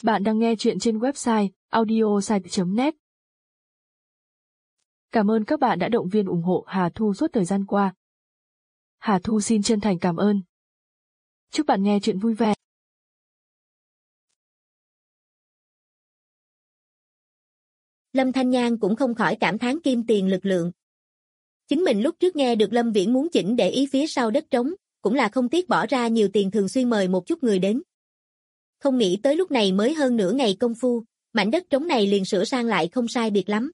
Bạn đang nghe chuyện trên website audiosite.net. Cảm ơn các bạn đã động viên ủng hộ Hà Thu suốt thời gian qua. Hà Thu xin chân thành cảm ơn. Chúc bạn nghe chuyện vui vẻ. Lâm Thanh Nhan cũng không khỏi cảm thán kim tiền lực lượng. Chính mình lúc trước nghe được Lâm Viễn muốn chỉnh để ý phía sau đất trống, cũng là không tiếc bỏ ra nhiều tiền thường xuyên mời một chút người đến. Không nghĩ tới lúc này mới hơn nửa ngày công phu, mảnh đất trống này liền sửa sang lại không sai biệt lắm.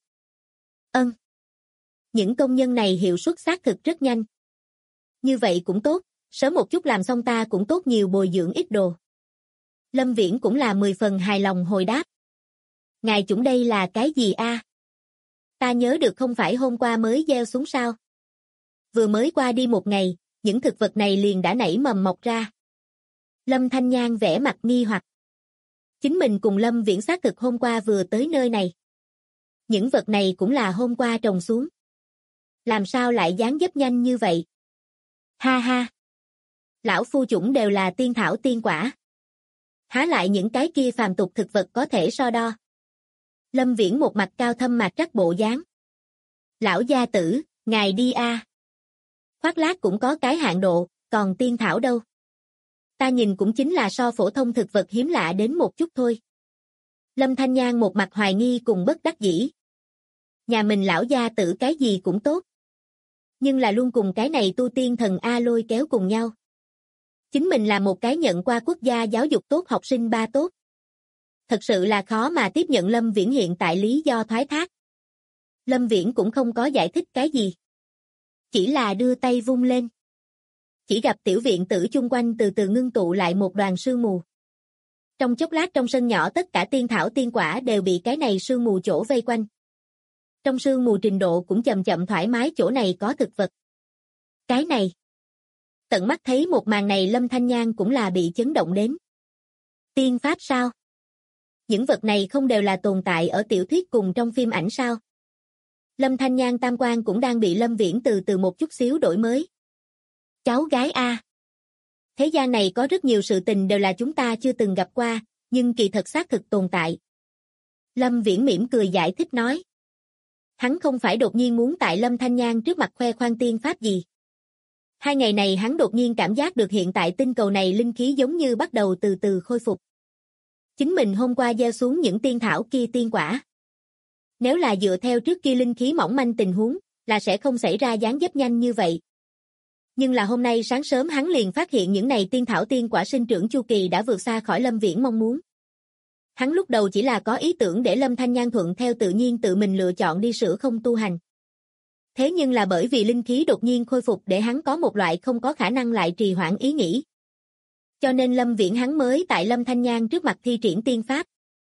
Những công nhân này hiệu suất xác thực rất nhanh. Như vậy cũng tốt, sớm một chút làm xong ta cũng tốt nhiều bồi dưỡng ít đồ. Lâm Viễn cũng là 10 phần hài lòng hồi đáp. Ngài chuẩn đây là cái gì a? Ta nhớ được không phải hôm qua mới gieo xuống sao? Vừa mới qua đi một ngày, những thực vật này liền đã nảy mầm mọc ra. Lâm Thanh Nhan vẻ mặt nghi hoặc. Chính mình cùng Lâm Viễn xác thực hôm qua vừa tới nơi này. Những vật này cũng là hôm qua trồng xuống. Làm sao lại dáng dấp nhanh như vậy? Ha ha! Lão phu chủng đều là tiên thảo tiên quả. Há lại những cái kia phàm tục thực vật có thể so đo. Lâm Viễn một mặt cao thâm mạc trắc bộ dáng. Lão gia tử, ngài đi a. Khoác lác cũng có cái hạn độ, còn tiên thảo đâu? Ta nhìn cũng chính là so phổ thông thực vật hiếm lạ đến một chút thôi. Lâm Thanh Nhan một mặt hoài nghi cùng bất đắc dĩ. Nhà mình lão gia tử cái gì cũng tốt. Nhưng là luôn cùng cái này tu tiên thần A lôi kéo cùng nhau. Chính mình là một cái nhận qua quốc gia giáo dục tốt học sinh ba tốt. Thật sự là khó mà tiếp nhận Lâm Viễn hiện tại lý do thoái thác. Lâm Viễn cũng không có giải thích cái gì. Chỉ là đưa tay vung lên. Chỉ gặp tiểu viện tử chung quanh từ từ ngưng tụ lại một đoàn sương mù. Trong chốc lát trong sân nhỏ tất cả tiên thảo tiên quả đều bị cái này sương mù chỗ vây quanh. Trong sương mù trình độ cũng chậm chậm thoải mái chỗ này có thực vật. Cái này. Tận mắt thấy một màn này Lâm Thanh Nhan cũng là bị chấn động đến. Tiên pháp sao? Những vật này không đều là tồn tại ở tiểu thuyết cùng trong phim ảnh sao? Lâm Thanh Nhan tam quan cũng đang bị Lâm Viễn từ từ một chút xíu đổi mới. Cháu gái a. Thế gian này có rất nhiều sự tình đều là chúng ta chưa từng gặp qua, nhưng kỳ thật xác thực tồn tại. Lâm Viễn mỉm cười giải thích nói. Hắn không phải đột nhiên muốn tại Lâm Thanh Nhan trước mặt khoe khoang tiên pháp gì. 2 ngày này hắn đột nhiên cảm giác được hiện tại tinh cầu này linh khí giống như bắt đầu từ từ khôi phục. Chính mình hôm qua gieo xuống những tiên thảo kia tiên quả. Nếu là dựa theo trước kia linh khí mỏng manh tình huống, là sẽ không xảy ra dáng dấp nhanh như vậy. Nhưng là hôm nay sáng sớm hắn liền phát hiện những này tiên thảo tiên quả sinh trưởng chu kỳ đã vượt xa khỏi Lâm Viễn mong muốn. Hắn lúc đầu chỉ là có ý tưởng để Lâm Thanh Nhan thuận theo tự nhiên tự mình lựa chọn đi sửa không tu hành. Thế nhưng là bởi vì linh khí đột nhiên khôi phục để hắn có một loại không có khả năng lại trì hoãn ý nghĩ. Cho nên Lâm Viễn hắn mới tại Lâm Thanh Nhan trước mặt thi triển tiên pháp.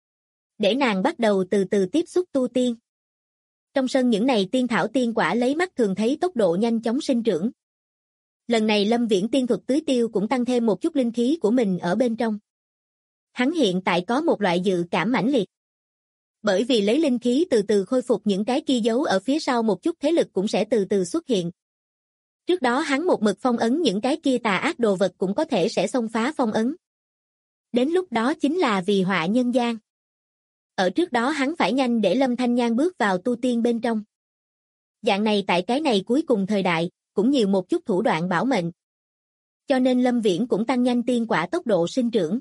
Để nàng bắt đầu từ từ tiếp xúc tu tiên. Trong sân những này tiên thảo tiên quả lấy mắt thường thấy tốc độ nhanh chóng sinh trưởng. Lần này Lâm Viễn tiên thuật tưới tiêu cũng tăng thêm một chút linh khí của mình ở bên trong. Hắn hiện tại có một loại dự cảm mãnh liệt. Bởi vì lấy linh khí từ từ khôi phục những cái kia giấu ở phía sau một chút thế lực cũng sẽ từ từ xuất hiện. Trước đó hắn một mực phong ấn những cái kia tà ác đồ vật cũng có thể sẽ xông phá phong ấn. Đến lúc đó chính là vì họa nhân gian. Ở trước đó hắn phải nhanh để Lâm Thanh Nhan bước vào tu tiên bên trong. Dạng này tại cái này cuối cùng thời đại, cũng nhiều một chút thủ đoạn bảo mệnh. Cho nên Lâm Viễn cũng tăng nhanh tiên quả tốc độ sinh trưởng.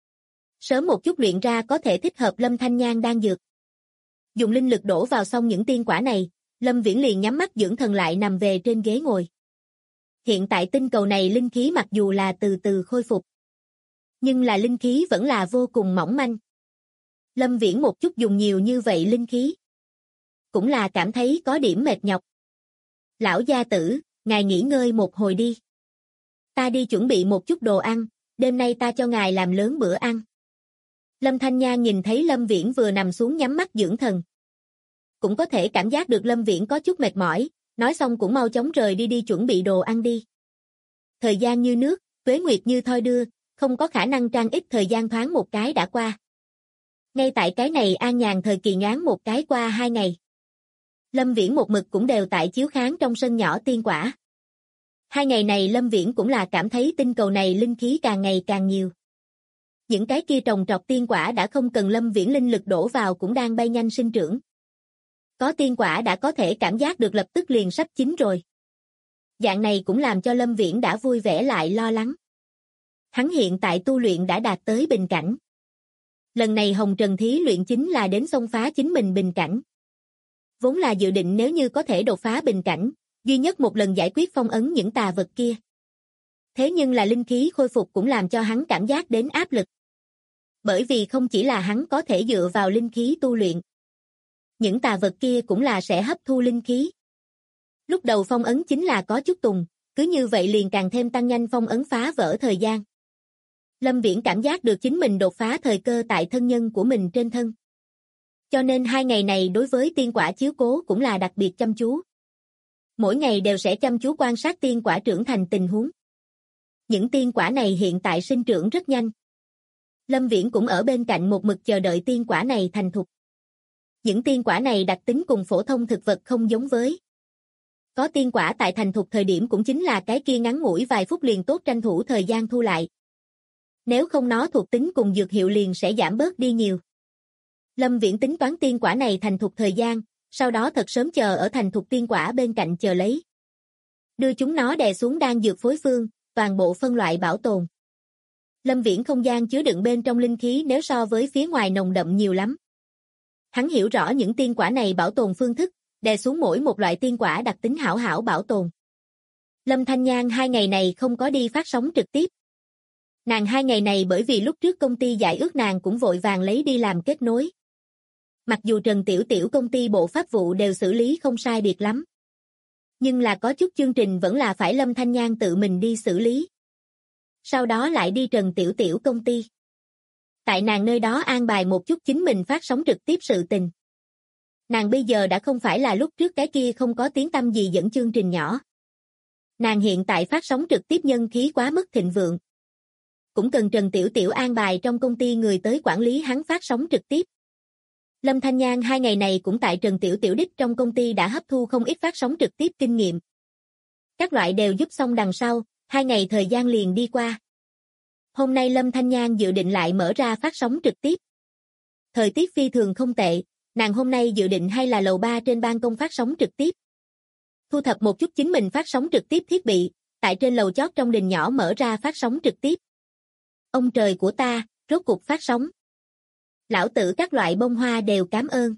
Sớm một chút luyện ra có thể thích hợp Lâm Thanh Nhan đang dược. Dùng linh lực đổ vào xong những tiên quả này, Lâm Viễn liền nhắm mắt dưỡng thần lại nằm về trên ghế ngồi. Hiện tại tinh cầu này linh khí mặc dù là từ từ khôi phục, nhưng là linh khí vẫn là vô cùng mỏng manh. Lâm Viễn một chút dùng nhiều như vậy linh khí, cũng là cảm thấy có điểm mệt nhọc. Lão gia tử, ngài nghỉ ngơi một hồi đi. Ta đi chuẩn bị một chút đồ ăn, đêm nay ta cho ngài làm lớn bữa ăn. Lâm Thanh Nhan nhìn thấy Lâm Viễn vừa nằm xuống nhắm mắt dưỡng thần. Cũng có thể cảm giác được Lâm Viễn có chút mệt mỏi, nói xong cũng mau chóng rời đi chuẩn bị đồ ăn đi. Thời gian như nước, tuế nguyệt như thoi đưa, không có khả năng trang ít thời gian thoáng một cái đã qua. Ngay tại cái này an nhàn thời kỳ nhoáng một cái qua 2 ngày. Lâm Viễn một mực cũng đều tại chiếu kháng trong sân nhỏ tiên quả. 2 ngày này Lâm Viễn cũng là cảm thấy tinh cầu này linh khí càng ngày càng nhiều. Những cái kia trồng trọt tiên quả đã không cần Lâm Viễn linh lực đổ vào cũng đang bay nhanh sinh trưởng. Có tiên quả đã có thể cảm giác được lập tức liền sắp chín rồi. Dạng này cũng làm cho Lâm Viễn đã vui vẻ lại lo lắng. Hắn hiện tại tu luyện đã đạt tới bình cảnh. Lần này Hồng Trần thí luyện chính là đến xông phá chính mình bình cảnh. Vốn là dự định nếu như có thể đột phá bình cảnh, duy nhất một lần giải quyết phong ấn những tà vật kia. Thế nhưng là linh khí khôi phục cũng làm cho hắn cảm giác đến áp lực. Bởi vì không chỉ là hắn có thể dựa vào linh khí tu luyện. Những tà vật kia cũng là sẽ hấp thu linh khí. Lúc đầu phong ấn chính là có chút tùng, cứ như vậy liền càng thêm tăng nhanh phong ấn phá vỡ thời gian. Lâm Viễn cảm giác được chính mình đột phá thời cơ tại thân nhân của mình trên thân. Cho nên 2 ngày này đối với tiên quả chiếu cố cũng là đặc biệt chăm chú. Mỗi ngày đều sẽ chăm chú quan sát tiên quả trưởng thành tình huống. Những tiên quả này hiện tại sinh trưởng rất nhanh. Lâm Viễn cũng ở bên cạnh một mực chờ đợi tiên quả này thành thục. Những tiên quả này đặc tính cùng phổ thông thực vật không giống với. Có tiên quả tại thành thục thời điểm cũng chính là cái kia ngắn ngủi vài phút liền tốt tranh thủ thời gian thu lại. Nếu không nó thuộc tính cùng dược hiệu liền sẽ giảm bớt đi nhiều. Lâm Viễn tính toán tiên quả này thành thục thời gian, sau đó thật sớm chờ ở thành thục tiên quả bên cạnh chờ lấy. Đưa chúng nó đè xuống đan dược phối phương, toàn bộ phân loại bảo tồn. Lâm Viễn không gian chứa đựng bên trong linh khí nếu so với phía ngoài nồng đậm nhiều lắm. Hắn hiểu rõ những tiên quả này bảo tồn phương thức, đè xuống mỗi một loại tiên quả đặc tính hảo hảo bảo tồn. Lâm Thanh Nhan 2 ngày này không có đi phát sóng trực tiếp. Nàng 2 ngày này bởi vì lúc trước công ty giải ước nàng cũng vội vàng lấy đi làm kết nối. Mặc dù Trần Tiểu Tiểu công ty bộ pháp vụ đều xử lý không sai biệt lắm. Nhưng là có chút chương trình vẫn là phải Lâm Thanh Nhan tự mình đi xử lý. Sau đó lại đi Trần Tiểu Tiểu công ty. Tại nàng nơi đó an bài một chút chính mình phát sóng trực tiếp sự tình. Nàng bây giờ đã không phải là lúc trước cái kia không có tiếng tăm gì dẫn chương trình nhỏ. Nàng hiện tại phát sóng trực tiếp nhân khí quá mức thịnh vượng. Cũng cần Trần Tiểu Tiểu an bài trong công ty người tới quản lý hắn phát sóng trực tiếp. Lâm Thanh Nhan 2 ngày này cũng tại Trần Tiểu Tiểu đích trong công ty đã hấp thu không ít phát sóng trực tiếp kinh nghiệm. Các loại đều giúp xong đằng sau, 2 ngày thời gian liền đi qua. Hôm nay Lâm Thanh Nhan dự định lại mở ra phát sóng trực tiếp. Thời tiết phi thường không tệ, nàng hôm nay dự định hay là lầu 3 trên ban công phát sóng trực tiếp. Thu thập một chút chính mình phát sóng trực tiếp thiết bị, tại trên lầu chót trong đình nhỏ mở ra phát sóng trực tiếp. Ông trời của ta, rốt cục phát sóng. Lão tử các loại bông hoa đều cảm ơn.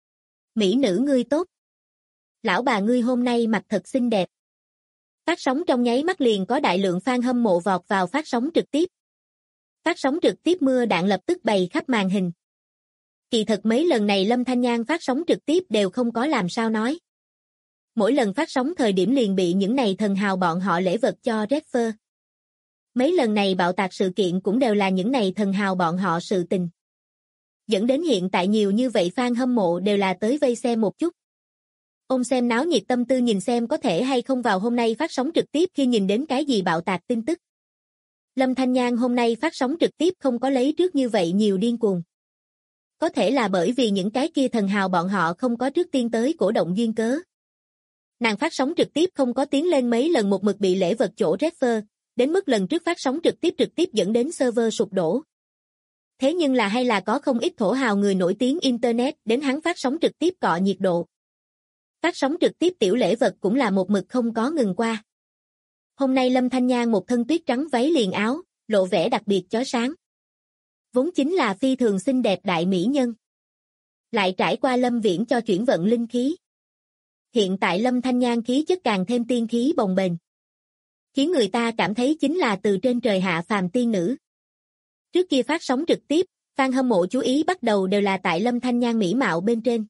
Mỹ nữ ngươi tốt. Lão bà ngươi hôm nay mặc thật xinh đẹp. Phát sóng trong nháy mắt liền có đại lượng fan hâm mộ vọt vào phát sóng trực tiếp. Phát sóng trực tiếp mưa đạn lập tức bày khắp màn hình. Kỳ thật mấy lần này Lâm Thanh Nhan phát sóng trực tiếp đều không có làm sao nói. Mỗi lần phát sóng thời điểm liền bị những này thần hào bọn họ lễ vật cho Redfer. Mấy lần này bạo tạc sự kiện cũng đều là những này thần hào bọn họ sự tình. Dẫn đến hiện tại nhiều như vậy fan hâm mộ đều là tới vây xem một chút. Ôm xem náo nhiệt tâm tư nhìn xem có thể hay không vào hôm nay phát sóng trực tiếp khi nhìn đến cái gì bạo tạc tin tức. Lâm Thanh Nhan hôm nay phát sóng trực tiếp không có lấy trước như vậy nhiều điên cuồng. Có thể là bởi vì những cái kia thần hào bọn họ không có trước tiên tới cổ động duyên cớ. Nàng phát sóng trực tiếp không có tiến lên mấy lần một mực bị lễ vật chỗ Redfer, đến mức lần trước phát sóng trực tiếp dẫn đến server sụp đổ. Thế nhưng là hay là có không ít thổ hào người nổi tiếng Internet đến hắn phát sóng trực tiếp cọ nhiệt độ. Phát sóng trực tiếp tiểu lễ vật cũng là một mực không có ngừng qua. Hôm nay Lâm Thanh Nhan một thân tuyết trắng váy liền áo, lộ vẻ đặc biệt chói sáng. Vốn chính là phi thường xinh đẹp đại mỹ nhân. Lại trải qua Lâm Viễn cho chuyển vận linh khí. Hiện tại Lâm Thanh Nhan khí chất càng thêm tiên khí bồng bềnh. Khiến người ta cảm thấy chính là từ trên trời hạ phàm tiên nữ. Trước kia phát sóng trực tiếp, fan hâm mộ chú ý bắt đầu đều là tại Lâm Thanh Nhan mỹ mạo bên trên.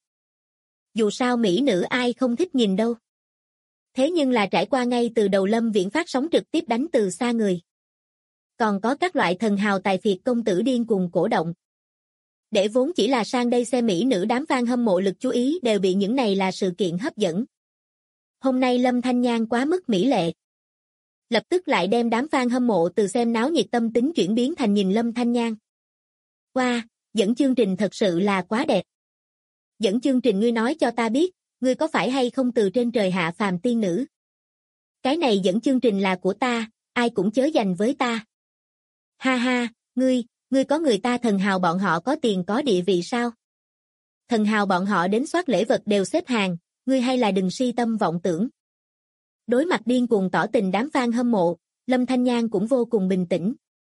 Dù sao mỹ nữ ai không thích nhìn đâu. Thế nhưng là trải qua ngay từ đầu Lâm Viễn phát sóng trực tiếp đánh từ xa người. Còn có các loại thần hào tài phiệt công tử điên cùng cổ động. Để vốn chỉ là sang đây xem mỹ nữ đám fan hâm mộ lực chú ý đều bị những này là sự kiện hấp dẫn. Hôm nay Lâm Thanh Nhan quá mức mỹ lệ. Lập tức lại đem đám fan hâm mộ từ xem náo nhiệt tâm tính chuyển biến thành nhìn Lâm Thanh Nhan. Wow, dẫn chương trình thật sự là quá đẹp. Dẫn chương trình ngươi nói cho ta biết, ngươi có phải hay không từ trên trời hạ phàm tiên nữ? Cái này dẫn chương trình là của ta, ai cũng chớ giành với ta. Ha ha, Ngươi có người ta thần hào bọn họ có tiền có địa vị sao? Thần hào bọn họ đến soát lễ vật đều xếp hàng, ngươi hay là đừng si tâm vọng tưởng. Đối mặt điên cuồng tỏ tình đám fan hâm mộ, Lâm Thanh Nhan cũng vô cùng bình tĩnh.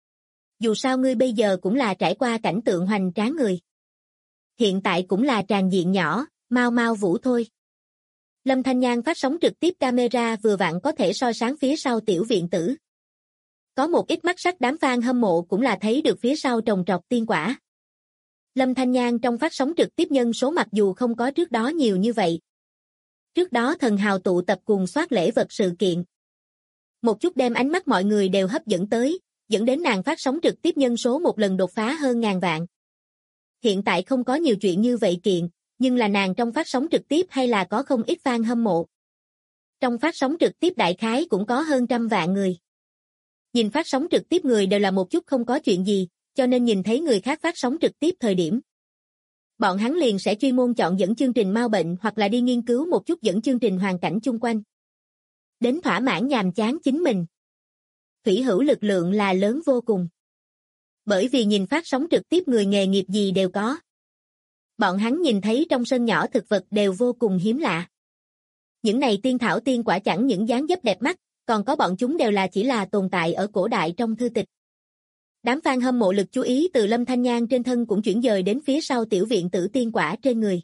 Dù sao ngươi bây giờ cũng là trải qua cảnh tượng hoành tráng người. Hiện tại cũng là tràng diện nhỏ, mau mau vũ thôi. Lâm Thanh Nhan phát sóng trực tiếp camera vừa vặn có thể soi sáng phía sau tiểu viện tử. Có một ít mắt sắc đám fan hâm mộ cũng là thấy được phía sau trồng trọt tiên quả. Lâm Thanh Nhan trong phát sóng trực tiếp nhân số mặc dù không có trước đó nhiều như vậy. Trước đó thần hào tụ tập cùng soát lễ vật sự kiện. Một chút đem ánh mắt mọi người đều hấp dẫn tới, dẫn đến nàng phát sóng trực tiếp nhân số một lần đột phá hơn ngàn vạn. Hiện tại không có nhiều chuyện như vậy kiện, nhưng là nàng trong phát sóng trực tiếp hay là có không ít fan hâm mộ. Trong phát sóng trực tiếp đại khái cũng có hơn 100 vạn người. Nhìn phát sóng trực tiếp người đều là một chút không có chuyện gì, cho nên nhìn thấy người khác phát sóng trực tiếp thời điểm. Bọn hắn liền sẽ chuyên môn chọn dẫn chương trình mau bệnh hoặc là đi nghiên cứu một chút dẫn chương trình hoàn cảnh chung quanh. Đến thỏa mãn nhàm chán chính mình. Thủy hữu lực lượng là lớn vô cùng. Bởi vì nhìn phát sóng trực tiếp người nghề nghiệp gì đều có. Bọn hắn nhìn thấy trong sân nhỏ thực vật đều vô cùng hiếm lạ. Những này tiên thảo tiên quả chẳng những dáng dấp đẹp mắt, còn có bọn chúng đều là chỉ là tồn tại ở cổ đại trong thư tịch. Đám fan hâm mộ lực chú ý từ Lâm Thanh Nhan trên thân cũng chuyển dời đến phía sau tiểu viện tử tiên quả trên người.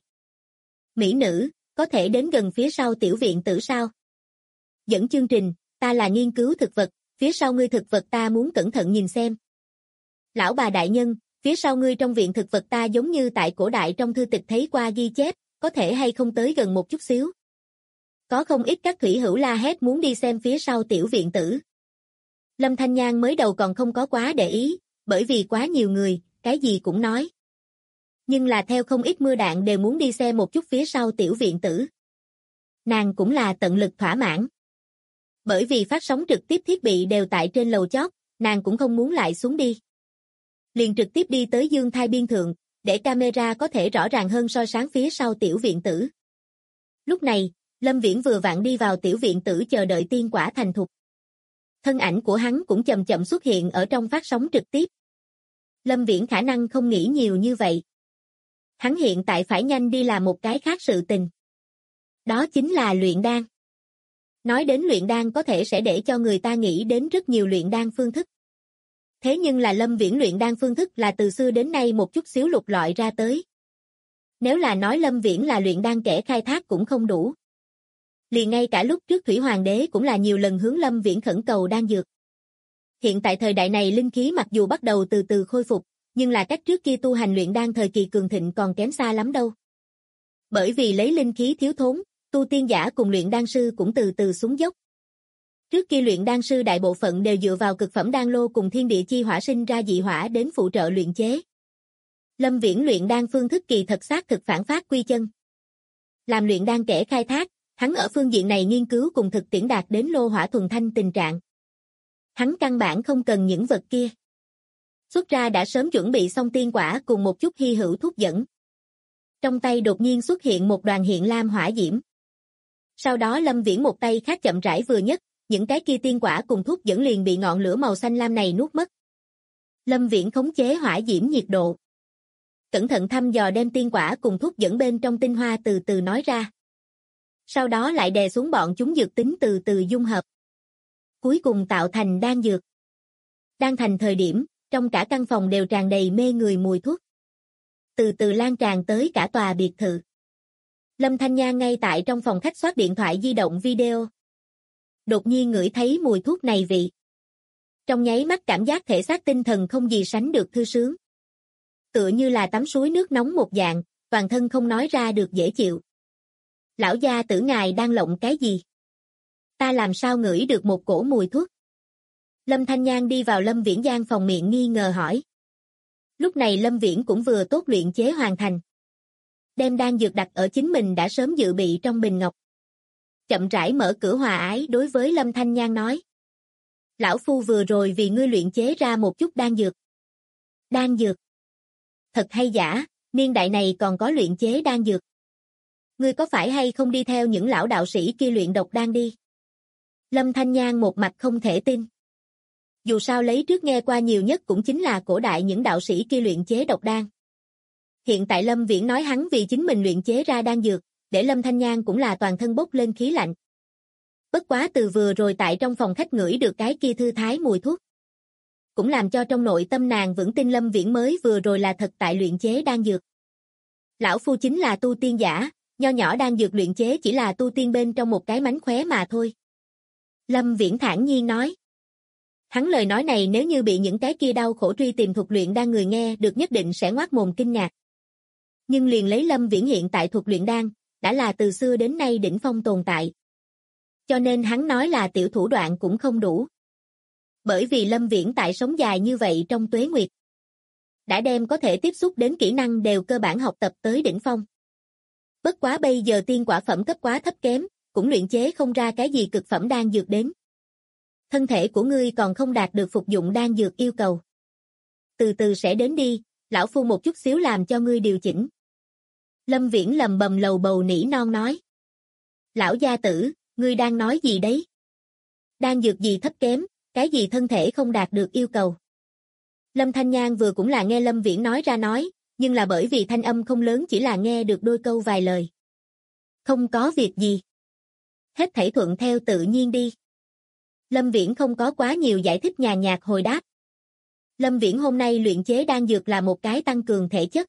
Mỹ nữ, có thể đến gần phía sau tiểu viện tử sao? Dẫn chương trình, ta là nghiên cứu thực vật, phía sau ngươi thực vật ta muốn cẩn thận nhìn xem. Lão bà đại nhân, phía sau ngươi trong viện thực vật ta giống như tại cổ đại trong thư tịch thấy qua ghi chép, có thể hay không tới gần một chút xíu. Có không ít các thủy hữu la hét muốn đi xem phía sau tiểu viện tử. Lâm Thanh Nhan mới đầu còn không có quá để ý, bởi vì quá nhiều người, cái gì cũng nói. Nhưng là theo không ít mưa đạn đều muốn đi xem một chút phía sau tiểu viện tử. Nàng cũng là tận lực thỏa mãn. Bởi vì phát sóng trực tiếp thiết bị đều tại trên lầu chót, nàng cũng không muốn lại xuống đi. Liền trực tiếp đi tới dương thai biên thượng, để camera có thể rõ ràng hơn soi sáng phía sau tiểu viện tử. Lúc này, Lâm Viễn vừa vặn đi vào tiểu viện tử chờ đợi tiên quả thành thục. Thân ảnh của hắn cũng chậm chậm xuất hiện ở trong phát sóng trực tiếp. Lâm Viễn khả năng không nghĩ nhiều như vậy. Hắn hiện tại phải nhanh đi làm một cái khác sự tình. Đó chính là luyện đan. Nói đến luyện đan có thể sẽ để cho người ta nghĩ đến rất nhiều luyện đan phương thức. Thế nhưng là Lâm Viễn luyện đan phương thức là từ xưa đến nay một chút xíu lục lọi ra tới. Nếu là nói Lâm Viễn là luyện đan kẻ khai thác cũng không đủ. Liền ngay cả lúc trước Thủy Hoàng đế cũng là nhiều lần hướng Lâm Viễn khẩn cầu đan dược. Hiện tại thời đại này linh khí mặc dù bắt đầu từ từ khôi phục, nhưng là cách trước kia tu hành luyện đan thời kỳ cường thịnh còn kém xa lắm đâu. Bởi vì lấy linh khí thiếu thốn, tu tiên giả cùng luyện đan sư cũng từ từ xuống dốc. Trước kia luyện đan sư đại bộ phận đều dựa vào cực phẩm đan lô cùng thiên địa chi hỏa sinh ra dị hỏa đến phụ trợ luyện chế. Lâm Viễn luyện đan phương thức kỳ thật xác thực phản phát quy chân. Làm luyện đan kẻ khai thác, hắn ở phương diện này nghiên cứu cùng thực tiễn đạt đến lô hỏa thuần thanh tình trạng. Hắn căn bản không cần những vật kia. Xuất ra đã sớm chuẩn bị xong tiên quả cùng một chút hy hữu thuốc dẫn. Trong tay đột nhiên xuất hiện một đoàn hiện lam hỏa diễm. Sau đó Lâm Viễn một tay khác chậm rãi vừa nhấc, những cái kia tiên quả cùng thuốc dẫn liền bị ngọn lửa màu xanh lam này nuốt mất. Lâm Viễn khống chế hỏa diễm nhiệt độ. Cẩn thận thăm dò đem tiên quả cùng thuốc dẫn bên trong tinh hoa từ từ nói ra. Sau đó lại đè xuống bọn chúng dược tính từ từ dung hợp. Cuối cùng tạo thành đan dược. Đang thành thời điểm, trong cả căn phòng đều tràn đầy mê người mùi thuốc. Từ từ lan tràn tới cả tòa biệt thự. Lâm Thanh Nhan ngay tại trong phòng khách soát điện thoại di động video. Đột nhiên ngửi thấy mùi thuốc này vị. Trong nháy mắt cảm giác thể xác tinh thần không gì sánh được thư sướng. Tựa như là tắm suối nước nóng một dạng, toàn thân không nói ra được dễ chịu. Lão gia tử ngài đang lộng cái gì? Ta làm sao ngửi được một cổ mùi thuốc? Lâm Thanh Nhan đi vào Lâm Viễn gian phòng miệng nghi ngờ hỏi. Lúc này Lâm Viễn cũng vừa tốt luyện chế hoàn thành. Đem đan dược đặt ở chính mình đã sớm dự bị trong bình ngọc. Chậm rãi mở cửa hòa ái đối với Lâm Thanh Nhan nói. Lão phu vừa rồi vì ngươi luyện chế ra một chút đan dược. Đan dược? Thật hay giả, niên đại này còn có luyện chế đan dược. Ngươi có phải hay không đi theo những lão đạo sĩ kia luyện độc đan đi? Lâm Thanh Nhan một mặt không thể tin. Dù sao lấy trước nghe qua nhiều nhất cũng chính là cổ đại những đạo sĩ kia luyện chế độc đan. Hiện tại Lâm Viễn nói hắn vì chính mình luyện chế ra đan dược, để Lâm Thanh Nhan cũng là toàn thân bốc lên khí lạnh. Bất quá từ vừa rồi tại trong phòng khách ngửi được cái kia thư thái mùi thuốc, cũng làm cho trong nội tâm nàng vững tin Lâm Viễn mới vừa rồi là thật tại luyện chế đan dược. Lão phu chính là tu tiên giả, nho nhỏ đan dược luyện chế chỉ là tu tiên bên trong một cái mánh khóe mà thôi. Lâm Viễn thản nhiên nói. Hắn lời nói này nếu như bị những cái kia đau khổ truy tìm thuật luyện đan người nghe được nhất định sẽ ngoác mồm kinh ngạc. Nhưng liền lấy Lâm Viễn hiện tại thuật luyện đan, đã là từ xưa đến nay đỉnh phong tồn tại. Cho nên hắn nói là tiểu thủ đoạn cũng không đủ. Bởi vì Lâm Viễn tại sống dài như vậy trong tuế nguyệt, đã đem có thể tiếp xúc đến kỹ năng đều cơ bản học tập tới đỉnh phong. Bất quá bây giờ tiên quả phẩm cấp quá thấp kém, cũng luyện chế không ra cái gì cực phẩm đan dược đến. Thân thể của ngươi còn không đạt được phục dụng đan dược yêu cầu. Từ từ sẽ đến đi, lão phu một chút xíu làm cho ngươi điều chỉnh. Lâm Viễn lầm bầm lầu bầu nỉ non nói. Lão gia tử, ngươi đang nói gì đấy? Đan dược gì thấp kém, cái gì thân thể không đạt được yêu cầu. Lâm Thanh Nhan vừa cũng là nghe Lâm Viễn nói ra nói, nhưng là bởi vì thanh âm không lớn chỉ là nghe được đôi câu vài lời. Không có việc gì. Hết thảy thuận theo tự nhiên đi. Lâm Viễn không có quá nhiều giải thích nhàn nhạt hồi đáp. Lâm Viễn hôm nay luyện chế đan dược là một cái tăng cường thể chất.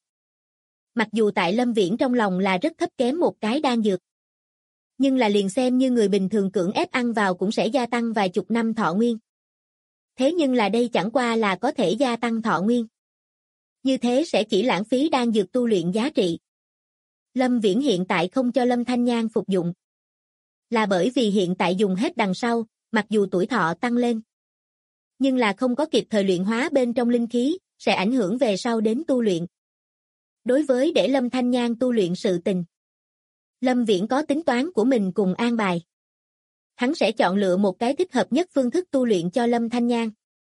Mặc dù tại Lâm Viễn trong lòng là rất thấp kém một cái đan dược. Nhưng là liền xem như người bình thường cưỡng ép ăn vào cũng sẽ gia tăng vài chục năm thọ nguyên. Thế nhưng là đây chẳng qua là có thể gia tăng thọ nguyên. Như thế sẽ chỉ lãng phí đan dược tu luyện giá trị. Lâm Viễn hiện tại không cho Lâm Thanh Nhan phục dụng. Là bởi vì hiện tại dùng hết đằng sau, mặc dù tuổi thọ tăng lên. Nhưng là không có kịp thời luyện hóa bên trong linh khí, sẽ ảnh hưởng về sau đến tu luyện. Đối với để Lâm Thanh Nhan tu luyện sự tình, Lâm Viễn có tính toán của mình cùng an bài. Hắn sẽ chọn lựa một cái thích hợp nhất phương thức tu luyện cho Lâm Thanh Nhan.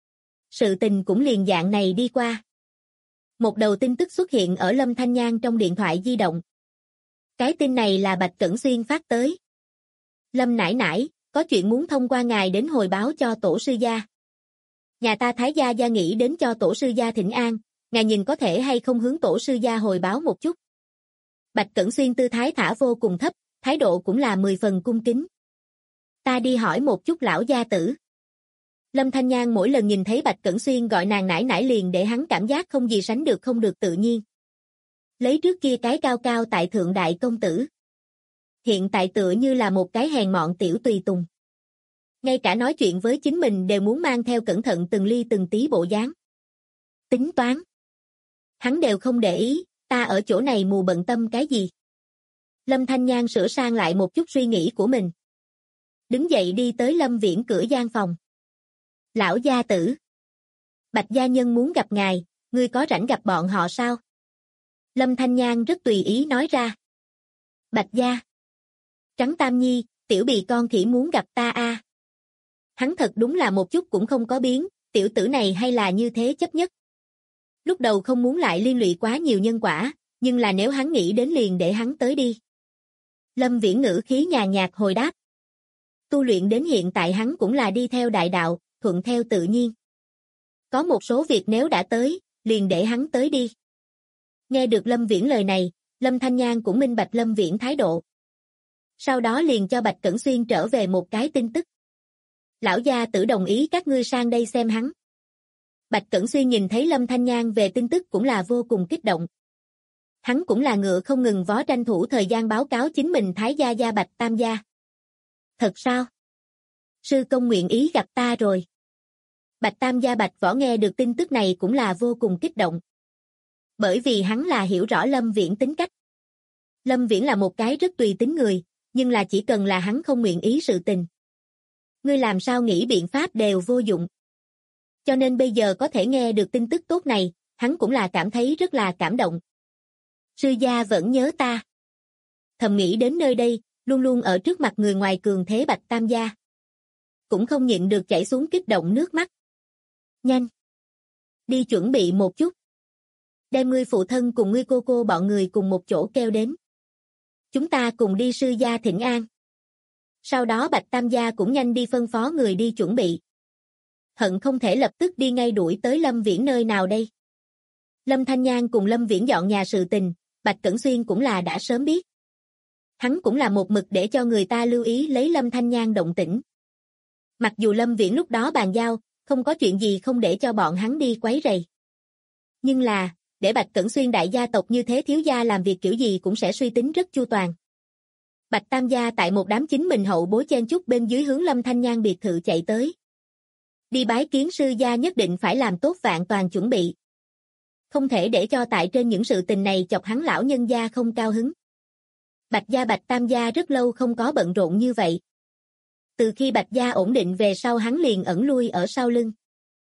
Sự tình cũng liền dạng này đi qua. Một đầu tin tức xuất hiện ở Lâm Thanh Nhan trong điện thoại di động. Cái tin này là Bạch Cẩn Xuyên phát tới. Lâm nãi nãi, có chuyện muốn thông qua ngài đến hồi báo cho tổ sư gia. Nhà ta Thái gia gia nghĩ đến cho tổ sư gia thỉnh an, ngài nhìn có thể hay không hướng tổ sư gia hồi báo một chút. Bạch Cẩn Xuyên tư thái thả vô cùng thấp, thái độ cũng là 10 phần cung kính. Ta đi hỏi một chút lão gia tử. Lâm Thanh Nhan mỗi lần nhìn thấy Bạch Cẩn Xuyên gọi nàng nãi nãi liền để hắn cảm giác không gì sánh được không được tự nhiên. Lấy trước kia cái cao cao tại thượng đại công tử. Hiện tại tựa như là một cái hèn mọn tiểu tùy tùng. Ngay cả nói chuyện với chính mình đều muốn mang theo cẩn thận từng ly từng tí bộ dáng. Tính toán. Hắn đều không để ý, ta ở chỗ này mù bận tâm cái gì. Lâm Thanh Nhan sửa sang lại một chút suy nghĩ của mình. Đứng dậy đi tới Lâm Viễn cửa gian phòng. Lão gia tử. Bạch gia nhân muốn gặp ngài, ngươi có rảnh gặp bọn họ sao? Lâm Thanh Nhan rất tùy ý nói ra. Bạch gia. Trắng Tam Nhi, tiểu bì con khỉ muốn gặp ta a. Hắn thật đúng là một chút cũng không có biến, tiểu tử này hay là như thế chấp nhất. Lúc đầu không muốn lại liên lụy quá nhiều nhân quả, nhưng là nếu hắn nghĩ đến liền để hắn tới đi. Lâm Viễn ngữ khí nhàn nhạt hồi đáp. Tu luyện đến hiện tại hắn cũng là đi theo đại đạo, thuận theo tự nhiên. Có một số việc nếu đã tới, liền để hắn tới đi. Nghe được Lâm Viễn lời này, Lâm Thanh Nhan cũng minh bạch Lâm Viễn thái độ. Sau đó liền cho Bạch Cẩn Xuyên trở về một cái tin tức. Lão gia tử đồng ý các ngươi sang đây xem hắn. Bạch Cẩn Xuyên nhìn thấy Lâm Thanh Nhan về tin tức cũng là vô cùng kích động. Hắn cũng là ngựa không ngừng vó tranh thủ thời gian báo cáo chính mình Thái gia gia Bạch Tam gia. Thật sao? Sư công nguyện ý gặp ta rồi. Bạch Tam gia Bạch Võ nghe được tin tức này cũng là vô cùng kích động. Bởi vì hắn là hiểu rõ Lâm Viễn tính cách. Lâm Viễn là một cái rất tùy tính người, nhưng là chỉ cần là hắn không nguyện ý sự tình. Ngươi làm sao nghĩ biện pháp đều vô dụng. Cho nên bây giờ có thể nghe được tin tức tốt này, hắn cũng là cảm thấy rất là cảm động. Sư gia vẫn nhớ ta. Thầm nghĩ đến nơi đây, luôn luôn ở trước mặt người ngoài cường thế Bạch Tam gia. Cũng không nhịn được chảy xuống kích động nước mắt. Nhanh! Đi chuẩn bị một chút. Đem ngươi phụ thân cùng ngươi cô bọn người cùng một chỗ kêu đến. Chúng ta cùng đi sư gia thỉnh an. Sau đó Bạch Tam gia cũng nhanh đi phân phó người đi chuẩn bị. hận không thể lập tức đi ngay đuổi tới Lâm Viễn nơi nào đây. Lâm Thanh Nhan cùng Lâm Viễn dọn nhà sự tình, Bạch Cẩn Xuyên cũng là đã sớm biết. Hắn cũng là một mực để cho người ta lưu ý lấy Lâm Thanh Nhan động tĩnh. Mặc dù Lâm Viễn lúc đó bàn giao, không có chuyện gì không để cho bọn hắn đi quấy rầy. Nhưng là, để Bạch Cẩn Xuyên đại gia tộc như thế thiếu gia làm việc kiểu gì cũng sẽ suy tính rất chu toàn. Bạch Tam gia tại một đám chính mình hậu bối chen chúc bên dưới hướng Lâm Thanh Nhan biệt thự chạy tới. Đi bái kiến sư gia nhất định phải làm tốt vạn toàn chuẩn bị. Không thể để cho tại trên những sự tình này chọc hắn lão nhân gia không cao hứng. Bạch gia Bạch Tam gia rất lâu không có bận rộn như vậy. Từ khi Bạch gia ổn định về sau hắn liền ẩn lui ở sau lưng.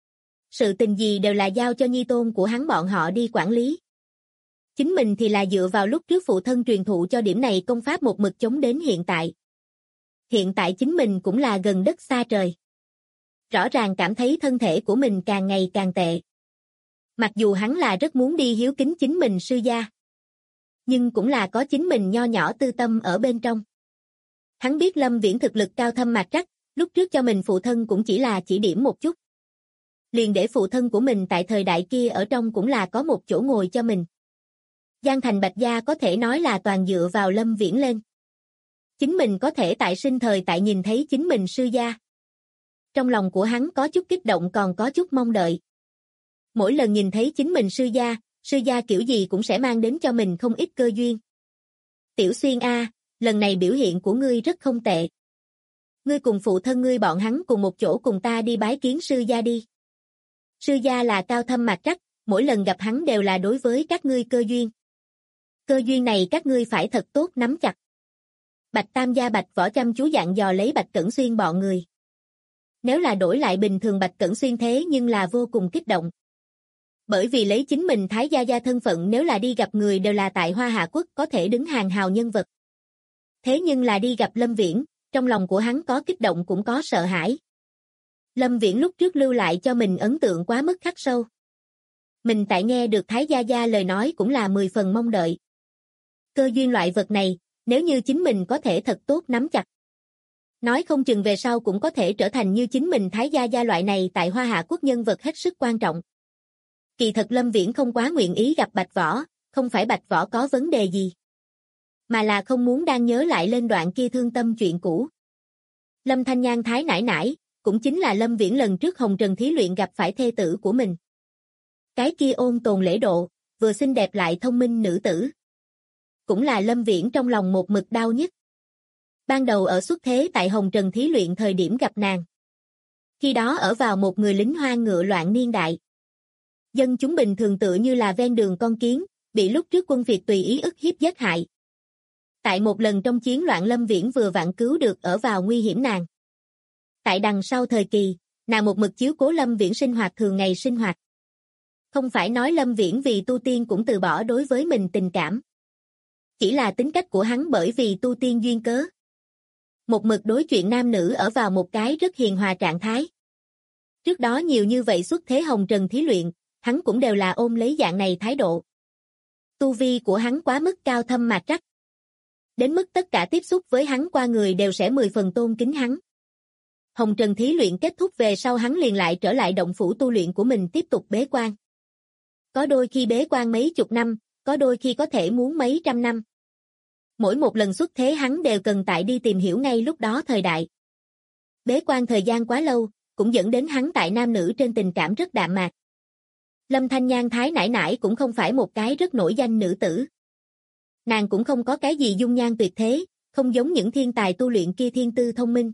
Sự tình gì đều là giao cho nhi tôn của hắn bọn họ đi quản lý. Chính mình thì là dựa vào lúc trước phụ thân truyền thụ cho điểm này công pháp một mực chống đến hiện tại. Hiện tại chính mình cũng là gần đất xa trời. Rõ ràng cảm thấy thân thể của mình càng ngày càng tệ. Mặc dù hắn là rất muốn đi hiếu kính chính mình sư gia. Nhưng cũng là có chính mình nho nhỏ tư tâm ở bên trong. Hắn biết Lâm Viễn thực lực cao thâm mạc trắc, lúc trước cho mình phụ thân cũng chỉ là chỉ điểm một chút. Liền để phụ thân của mình tại thời đại kia ở trong cũng là có một chỗ ngồi cho mình. Giang thành Bạch gia có thể nói là toàn dựa vào Lâm Viễn lên. Chính mình có thể tại sinh thời tại nhìn thấy chính mình sư gia. Trong lòng của hắn có chút kích động còn có chút mong đợi. Mỗi lần nhìn thấy chính mình sư gia kiểu gì cũng sẽ mang đến cho mình không ít cơ duyên. Tiểu Xuyên a, lần này biểu hiện của ngươi rất không tệ. Ngươi cùng phụ thân ngươi bọn hắn cùng một chỗ cùng ta đi bái kiến sư gia đi. Sư gia là cao thâm mạc trắc, mỗi lần gặp hắn đều là đối với các ngươi cơ duyên. Cơ duyên này các ngươi phải thật tốt nắm chặt. Bạch Tam gia Bạch Võ chăm chú dặn dò lấy Bạch Cẩn Xuyên bọn người. Nếu là đổi lại bình thường Bạch Cẩn Xuyên thế nhưng là vô cùng kích động. Bởi vì lấy chính mình Thái gia thân phận nếu là đi gặp người đều là tại Hoa Hạ Quốc có thể đứng hàng hào nhân vật. Thế nhưng là đi gặp Lâm Viễn, trong lòng của hắn có kích động cũng có sợ hãi. Lâm Viễn lúc trước lưu lại cho mình ấn tượng quá mức khắc sâu. Mình tại nghe được Thái gia lời nói cũng là 10 phần mong đợi. Cơ duyên loại vật này, nếu như chính mình có thể thật tốt nắm chặt. Nói không chừng về sau cũng có thể trở thành như chính mình Thái gia loại này tại Hoa Hạ Quốc nhân vật hết sức quan trọng. Kỳ thật Lâm Viễn không quá nguyện ý gặp Bạch Võ, không phải Bạch Võ có vấn đề gì. Mà là không muốn đang nhớ lại lên đoạn kia thương tâm chuyện cũ. Lâm Thanh Nhan Thái nãi nãi, cũng chính là Lâm Viễn lần trước Hồng Trần thí luyện gặp phải thê tử của mình. Cái kia ôn tồn lễ độ, vừa xinh đẹp lại thông minh nữ tử. Cũng là Lâm Viễn trong lòng một mực đau nhất. Ban đầu ở xuất thế tại Hồng Trần thí luyện thời điểm gặp nàng. Khi đó ở vào một người lính hoa ngựa loạn niên đại. Dân chúng bình thường tựa như là ven đường con kiến, bị lúc trước quân Việt tùy ý ức hiếp giết hại. Tại một lần trong chiến loạn Lâm Viễn vừa vặn cứu được ở vào nguy hiểm nàng. Tại đằng sau thời kỳ, nàng một mực chiếu cố Lâm Viễn sinh hoạt thường ngày sinh hoạt. Không phải nói Lâm Viễn vì tu tiên cũng từ bỏ đối với mình tình cảm. Chỉ là tính cách của hắn bởi vì tu tiên duyên cớ. Một mực đối chuyện nam nữ ở vào một cái rất hiền hòa trạng thái. Trước đó nhiều như vậy xuất thế Hồng Trần thí luyện, hắn cũng đều là ôm lấy dạng này thái độ. Tu vi của hắn quá mức cao thâm mạc trắc. Đến mức tất cả tiếp xúc với hắn qua người đều sẽ 10 phần tôn kính hắn. Hồng Trần thí luyện kết thúc về sau hắn liền lại trở lại động phủ tu luyện của mình tiếp tục bế quan. Có đôi khi bế quan mấy chục năm, có đôi khi có thể muốn mấy trăm năm. Mỗi một lần xuất thế hắn đều cần tại đi tìm hiểu ngay lúc đó thời đại. Bế quan thời gian quá lâu, cũng dẫn đến hắn tại nam nữ trên tình cảm rất đạm mạc. Lâm Thanh Nhan Thái nãi nãi cũng không phải một cái rất nổi danh nữ tử. Nàng cũng không có cái gì dung nhan tuyệt thế, không giống những thiên tài tu luyện kia thiên tư thông minh.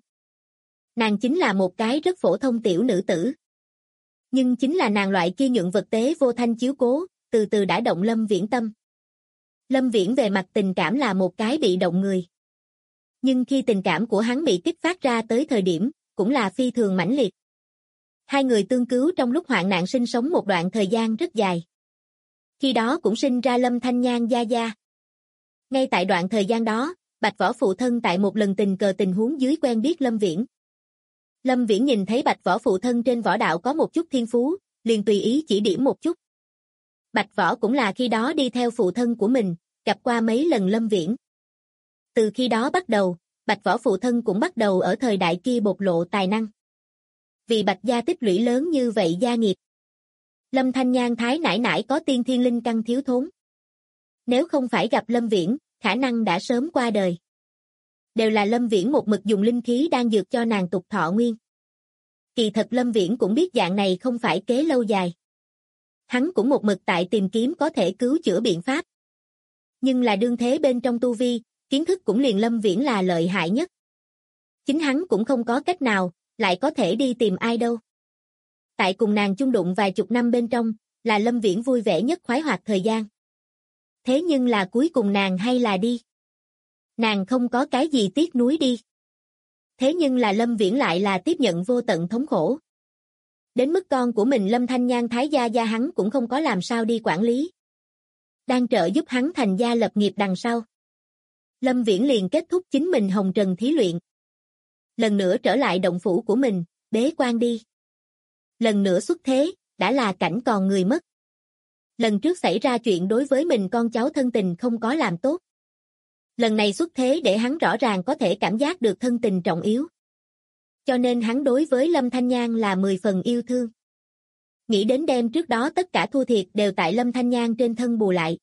Nàng chính là một cái rất phổ thông tiểu nữ tử. Nhưng chính là nàng loại kia nhượng vật tế vô thanh chiếu cố, từ từ đã động Lâm Viễn tâm. Lâm Viễn về mặt tình cảm là một cái bị động người. Nhưng khi tình cảm của hắn bị kích phát ra tới thời điểm, cũng là phi thường mãnh liệt. Hai người tương cứu trong lúc hoạn nạn sinh sống một đoạn thời gian rất dài. Khi đó cũng sinh ra Lâm Thanh Nhan gia. Ngay tại đoạn thời gian đó, Bạch Võ phụ thân tại một lần tình cờ tình huống dưới quen biết Lâm Viễn. Lâm Viễn nhìn thấy Bạch Võ phụ thân trên võ đạo có một chút thiên phú, liền tùy ý chỉ điểm một chút. Bạch Võ cũng là khi đó đi theo phụ thân của mình, gặp qua mấy lần Lâm Viễn. Từ khi đó bắt đầu, Bạch Võ phụ thân cũng bắt đầu ở thời đại kia bộc lộ tài năng. Vì Bạch gia tích lũy lớn như vậy gia nghiệp. Lâm Thanh Nhan thái nãi nãi có tiên thiên linh căn thiếu thốn. Nếu không phải gặp Lâm Viễn, khả năng đã sớm qua đời. Đều là Lâm Viễn một mực dùng linh khí đang dược cho nàng tục thọ nguyên. Kỳ thật Lâm Viễn cũng biết dạng này không phải kế lâu dài. Hắn cũng một mực tại tìm kiếm có thể cứu chữa biện pháp. Nhưng là đương thế bên trong tu vi, kiến thức cũng liền Lâm Viễn là lợi hại nhất. Chính hắn cũng không có cách nào, lại có thể đi tìm ai đâu. Tại cùng nàng chung đụng vài chục năm bên trong, là Lâm Viễn vui vẻ nhất khoái hoạt thời gian. Thế nhưng là cuối cùng nàng hay là đi. Nàng không có cái gì tiếc nuối đi. Thế nhưng là Lâm Viễn lại là tiếp nhận vô tận thống khổ. Đến mức con của mình Lâm Thanh Nhan thái gia hắn cũng không có làm sao đi quản lý. Đang trợ giúp hắn thành gia lập nghiệp đằng sau. Lâm Viễn liền kết thúc chính mình hồng trần thí luyện. Lần nữa trở lại động phủ của mình, bế quan đi. Lần nữa xuất thế, đã là cảnh còn người mất. Lần trước xảy ra chuyện đối với mình con cháu thân tình không có làm tốt. Lần này xuất thế để hắn rõ ràng có thể cảm giác được thân tình trọng yếu. Cho nên hắn đối với Lâm Thanh Nhan là 10 phần yêu thương. Nghĩ đến đêm trước đó tất cả thua thiệt đều tại Lâm Thanh Nhan trên thân bù lại.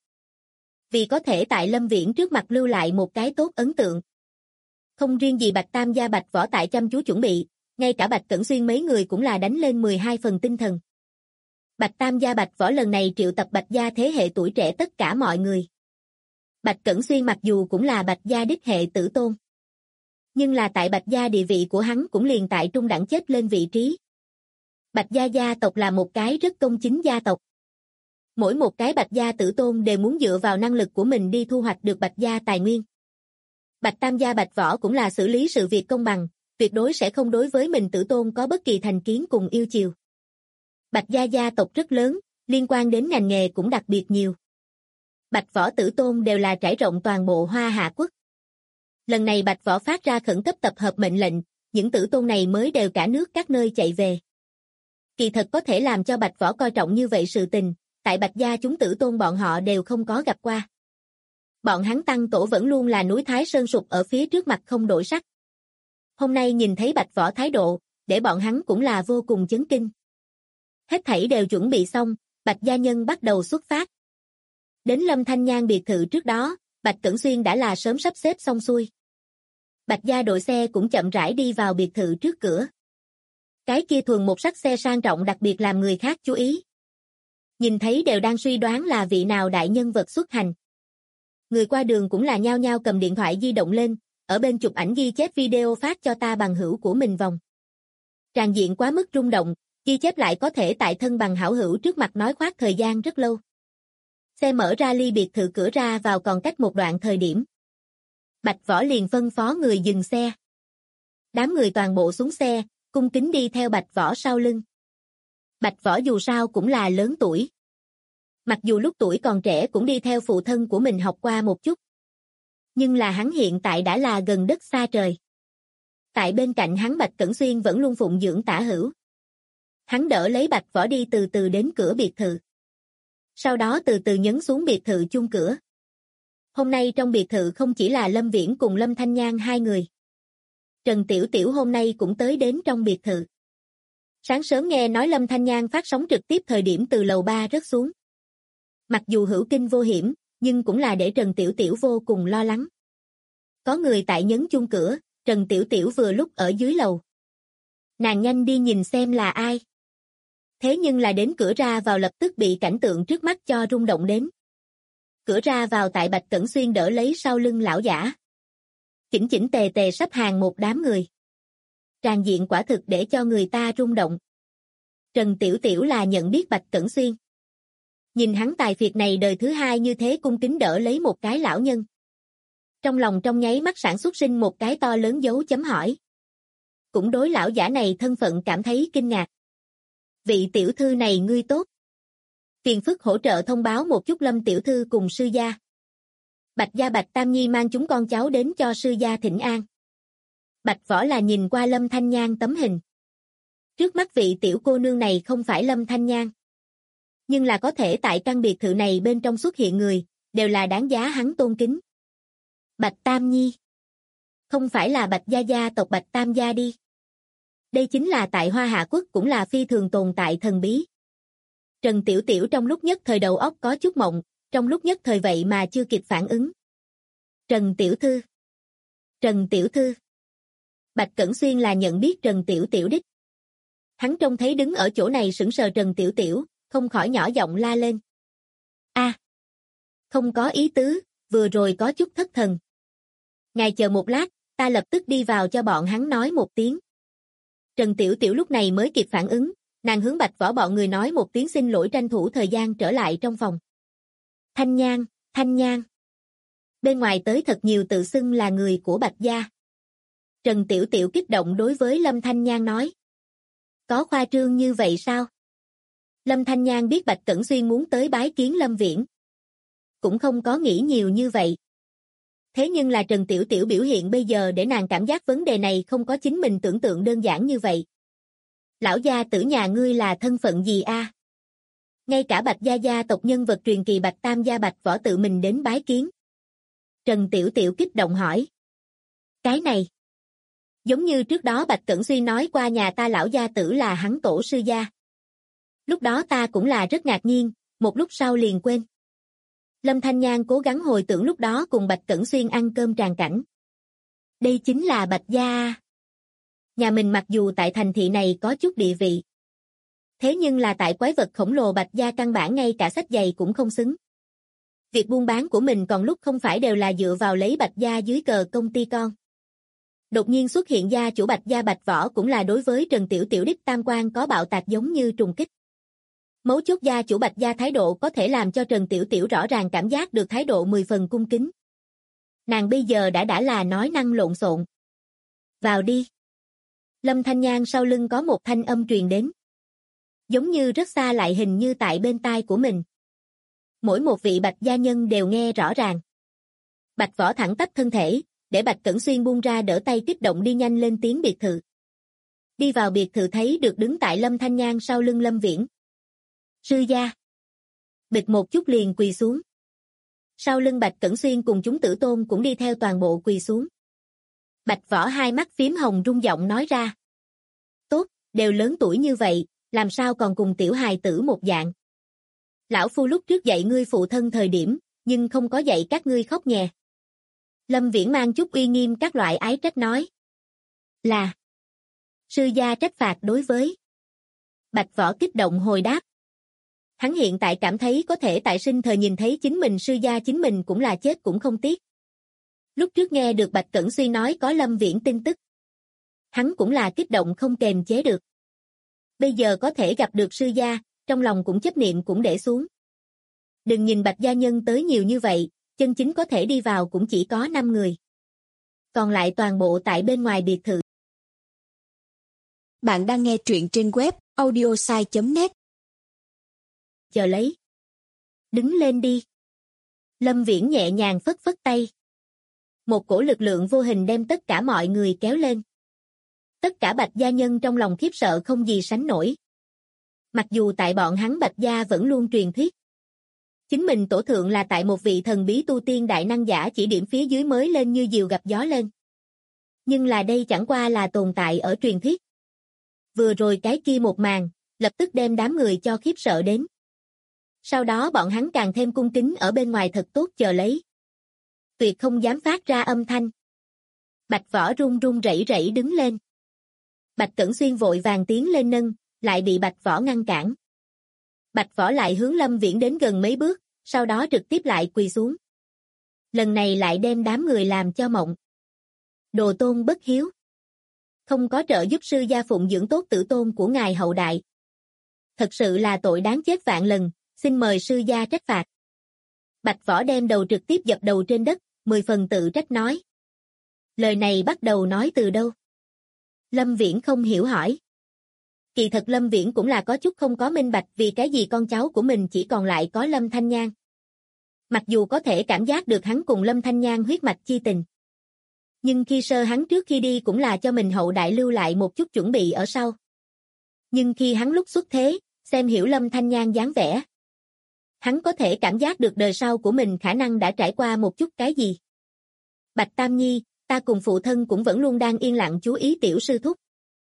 Vì có thể tại Lâm Viễn trước mặt lưu lại một cái tốt ấn tượng. Không riêng gì Bạch Tam gia Bạch Võ tại chăm chú chuẩn bị, ngay cả Bạch Cẩn Xuyên mấy người cũng là đánh lên 12 phần tinh thần. Bạch Tam gia Bạch Võ lần này triệu tập Bạch gia thế hệ tuổi trẻ tất cả mọi người. Bạch Cẩn Xuyên mặc dù cũng là Bạch gia đích hệ tử tôn. Nhưng là tại Bạch gia địa vị của hắn cũng liền tại trung đẳng chết lên vị trí. Bạch gia gia tộc là một cái rất công chính gia tộc. Mỗi một cái Bạch gia tử tôn đều muốn dựa vào năng lực của mình đi thu hoạch được Bạch gia tài nguyên. Bạch Tam gia Bạch Võ cũng là xử lý sự việc công bằng, tuyệt đối sẽ không đối với mình tử tôn có bất kỳ thành kiến cùng yêu chiều. Bạch gia gia tộc rất lớn, liên quan đến ngành nghề cũng đặc biệt nhiều. Bạch Võ tử tôn đều là trải rộng toàn bộ Hoa Hạ quốc. Lần này Bạch Võ phát ra khẩn cấp tập hợp mệnh lệnh, những tử tôn này mới đều cả nước các nơi chạy về. Kỳ thật có thể làm cho Bạch Võ coi trọng như vậy sự tình, tại Bạch gia chúng tử tôn bọn họ đều không có gặp qua. Bọn hắn tăng tổ vẫn luôn là núi Thái Sơn sụp ở phía trước mặt không đổi sắc. Hôm nay nhìn thấy Bạch Võ thái độ, để bọn hắn cũng là vô cùng chấn kinh. Hết thảy đều chuẩn bị xong, Bạch gia nhân bắt đầu xuất phát. Đến Lâm Thanh Nhan biệt thự trước đó, Bạch Cẩn Xuyên đã là sớm sắp xếp xong xuôi. Bạch gia đội xe cũng chậm rãi đi vào biệt thự trước cửa. Cái kia thuần một sắc xe sang trọng đặc biệt làm người khác chú ý. Nhìn thấy đều đang suy đoán là vị nào đại nhân vật xuất hành. Người qua đường cũng là nhao nhao cầm điện thoại di động lên, ở bên chụp ảnh ghi chép video phát cho ta bằng hữu của mình vòng. Tràn diện quá mức rung động, ghi chép lại có thể tại thân bằng hảo hữu trước mặt nói khoác thời gian rất lâu. Xe mở ra ly biệt thự cửa ra vào còn cách một đoạn thời điểm. Bạch Võ liền phân phó người dừng xe. Đám người toàn bộ xuống xe, cung kính đi theo Bạch Võ sau lưng. Bạch Võ dù sao cũng là lớn tuổi. Mặc dù lúc tuổi còn trẻ cũng đi theo phụ thân của mình học qua một chút. Nhưng là hắn hiện tại đã là gần đất xa trời. Tại bên cạnh hắn Bạch Cẩn Xuyên vẫn luôn phụng dưỡng tả hữu. Hắn đỡ lấy Bạch Võ đi từ từ đến cửa biệt thự. Sau đó từ từ nhấn xuống biệt thự chung cửa. Hôm nay trong biệt thự không chỉ là Lâm Viễn cùng Lâm Thanh Nhan hai người. Trần Tiểu Tiểu hôm nay cũng tới đến trong biệt thự. Sáng sớm nghe nói Lâm Thanh Nhan phát sóng trực tiếp thời điểm từ lầu 3 rớt xuống. Mặc dù hữu kinh vô hiểm, nhưng cũng là để Trần Tiểu Tiểu vô cùng lo lắng. Có người tại nhấn chuông cửa, Trần Tiểu Tiểu vừa lúc ở dưới lầu. Nàng nhanh đi nhìn xem là ai. Thế nhưng là đến cửa ra vào lập tức bị cảnh tượng trước mắt cho rung động đến. Cửa ra vào tại Bạch Cẩn Xuyên đỡ lấy sau lưng lão giả. Chỉnh chỉnh tề tề sắp hàng một đám người. Tràn diện quả thực để cho người ta rung động. Trần Tiểu Tiểu là nhận biết Bạch Cẩn Xuyên. Nhìn hắn tài phiệt này đời thứ hai như thế cung kính đỡ lấy một cái lão nhân. Trong lòng trong nháy mắt sản xuất sinh một cái to lớn dấu chấm hỏi. Cũng đối lão giả này thân phận cảm thấy kinh ngạc. Vị tiểu thư này ngươi tốt. Phiền phức hỗ trợ thông báo một chút Lâm tiểu thư cùng sư gia. Bạch gia Bạch Tam Nhi mang chúng con cháu đến cho sư gia thỉnh an. Bạch Võ là nhìn qua Lâm Thanh Nhan tấm hình. Trước mắt vị tiểu cô nương này không phải Lâm Thanh Nhan. Nhưng là có thể tại căn biệt thự này bên trong xuất hiện người, đều là đáng giá hắn tôn kính. Bạch Tam Nhi. Không phải là Bạch gia gia tộc Bạch Tam gia đi. Đây chính là tại Hoa Hạ Quốc cũng là phi thường tồn tại thần bí. Trần Tiểu Tiểu trong lúc nhất thời đầu óc có chút mộng, trong lúc nhất thời vậy mà chưa kịp phản ứng. Trần Tiểu Thư. Trần Tiểu Thư. Bạch Cẩn Xuyên là nhận biết Trần Tiểu Tiểu đích. Hắn trông thấy đứng ở chỗ này sững sờ Trần Tiểu Tiểu, không khỏi nhỏ giọng la lên. A, không có ý tứ, vừa rồi có chút thất thần. Ngài chờ một lát, ta lập tức đi vào cho bọn hắn nói một tiếng. Trần Tiểu Tiểu lúc này mới kịp phản ứng, nàng hướng Bạch Võ bọn người nói một tiếng xin lỗi tranh thủ thời gian trở lại trong phòng. Thanh Nhan, Thanh Nhan. Bên ngoài tới thật nhiều tự xưng là người của Bạch gia. Trần Tiểu Tiểu kích động đối với Lâm Thanh Nhan nói. Có khoa trương như vậy sao? Lâm Thanh Nhan biết Bạch Cẩn Xuyên muốn tới bái kiến Lâm Viễn. Cũng không có nghĩ nhiều như vậy. Thế nhưng là Trần Tiểu Tiểu biểu hiện bây giờ để nàng cảm giác vấn đề này không có chính mình tưởng tượng đơn giản như vậy. Lão gia tử nhà ngươi là thân phận gì a? Ngay cả Bạch gia gia tộc nhân vật truyền kỳ Bạch Tam gia Bạch Võ tự mình đến bái kiến. Trần Tiểu Tiểu kích động hỏi. Cái này. Giống như trước đó Bạch Cẩn Xuyên nói qua nhà ta lão gia tử là hắn tổ sư gia. Lúc đó ta cũng là rất ngạc nhiên, một lúc sau liền quên. Lâm Thanh Nhan cố gắng hồi tưởng lúc đó cùng Bạch Cẩn Xuyên ăn cơm tràng cảnh. Đây chính là Bạch gia. Nhà mình mặc dù tại thành thị này có chút địa vị. Thế nhưng là tại quái vật khổng lồ Bạch gia căn bản ngay cả sách giày cũng không xứng. Việc buôn bán của mình còn lúc không phải đều là dựa vào lấy Bạch gia dưới cờ công ty con. Đột nhiên xuất hiện gia chủ Bạch gia Bạch Võ cũng là đối với Trần Tiểu Tiểu đích tam quan có bạo tạc giống như trùng kích. Mấu chốt gia chủ Bạch gia thái độ có thể làm cho Trần Tiểu Tiểu rõ ràng cảm giác được thái độ 10 phần cung kính. Nàng bây giờ đã là nói năng lộn xộn. Vào đi. Lâm Thanh Nhan sau lưng có một thanh âm truyền đến. Giống như rất xa lại hình như tại bên tai của mình. Mỗi một vị Bạch gia nhân đều nghe rõ ràng. Bạch Võ thẳng tắp thân thể, để Bạch Cẩn Xuyên buông ra đỡ tay kích động đi nhanh lên tiếng biệt thự. Đi vào biệt thự thấy được đứng tại Lâm Thanh Nhan sau lưng Lâm Viễn. Sư gia. Bịch một chút liền quỳ xuống. Sau lưng Bạch Cẩn Xuyên cùng chúng tử tôn cũng đi theo toàn bộ quỳ xuống. Bạch Võ hai mắt phím hồng rung giọng nói ra. Tốt, đều lớn tuổi như vậy, làm sao còn cùng tiểu hài tử một dạng. Lão phu lúc trước dạy ngươi phụ thân thời điểm, nhưng không có dạy các ngươi khóc nhè. Lâm Viễn mang chút uy nghiêm các loại ái trách nói. Là. Sư gia trách phạt đối với. Bạch Võ kích động hồi đáp. Hắn hiện tại cảm thấy có thể tại sinh thời nhìn thấy chính mình sư gia chính mình cũng là chết cũng không tiếc. Lúc trước nghe được Bạch Cẩn Xuyên nói có Lâm Viễn tin tức. Hắn cũng là kích động không kềm chế được. Bây giờ có thể gặp được sư gia, trong lòng cũng chấp niệm cũng để xuống. Đừng nhìn Bạch gia nhân tới nhiều như vậy, chân chính có thể đi vào cũng chỉ có 5 người. Còn lại toàn bộ tại bên ngoài biệt thự. Bạn đang nghe truyện trên web audiosai.net. Chờ lấy. Đứng lên đi. Lâm Viễn nhẹ nhàng phất phất tay. Một cổ lực lượng vô hình đem tất cả mọi người kéo lên. Tất cả Bạch gia nhân trong lòng khiếp sợ không gì sánh nổi. Mặc dù tại bọn hắn Bạch gia vẫn luôn truyền thuyết. Chính mình tổ thượng là tại một vị thần bí tu tiên đại năng giả chỉ điểm phía dưới mới lên như diều gặp gió lên. Nhưng là đây chẳng qua là tồn tại ở truyền thuyết. Vừa rồi cái kia một màn, lập tức đem đám người cho khiếp sợ đến. Sau đó bọn hắn càng thêm cung kính ở bên ngoài thật tốt chờ lấy. Tuyệt không dám phát ra âm thanh. Bạch Võ run run rẩy rẩy đứng lên. Bạch Cẩn Xuyên vội vàng tiến lên nâng, lại bị Bạch Võ ngăn cản. Bạch Võ lại hướng Lâm Viễn đến gần mấy bước, sau đó trực tiếp lại quỳ xuống. Lần này lại đem đám người làm cho mộng. Đồ tôn bất hiếu. Không có trợ giúp sư gia phụng dưỡng tốt tử tôn của ngài hậu đại. Thật sự là tội đáng chết vạn lần, xin mời sư gia trách phạt. Bạch Võ đem đầu trực tiếp dập đầu trên đất, 10 phần tự trách nói. Lời này bắt đầu nói từ đâu? Lâm Viễn không hiểu hỏi. Kỳ thật Lâm Viễn cũng là có chút không có minh bạch vì cái gì con cháu của mình chỉ còn lại có Lâm Thanh Nhan. Mặc dù có thể cảm giác được hắn cùng Lâm Thanh Nhan huyết mạch chi tình. Nhưng khi sơ hắn trước khi đi cũng là cho mình hậu đại lưu lại một chút chuẩn bị ở sau. Nhưng khi hắn lúc xuất thế, xem hiểu Lâm Thanh Nhan dáng vẻ. Hắn có thể cảm giác được đời sau của mình khả năng đã trải qua một chút cái gì. Bạch Tam Nhi, ta cùng phụ thân cũng vẫn luôn đang yên lặng chú ý tiểu sư thúc.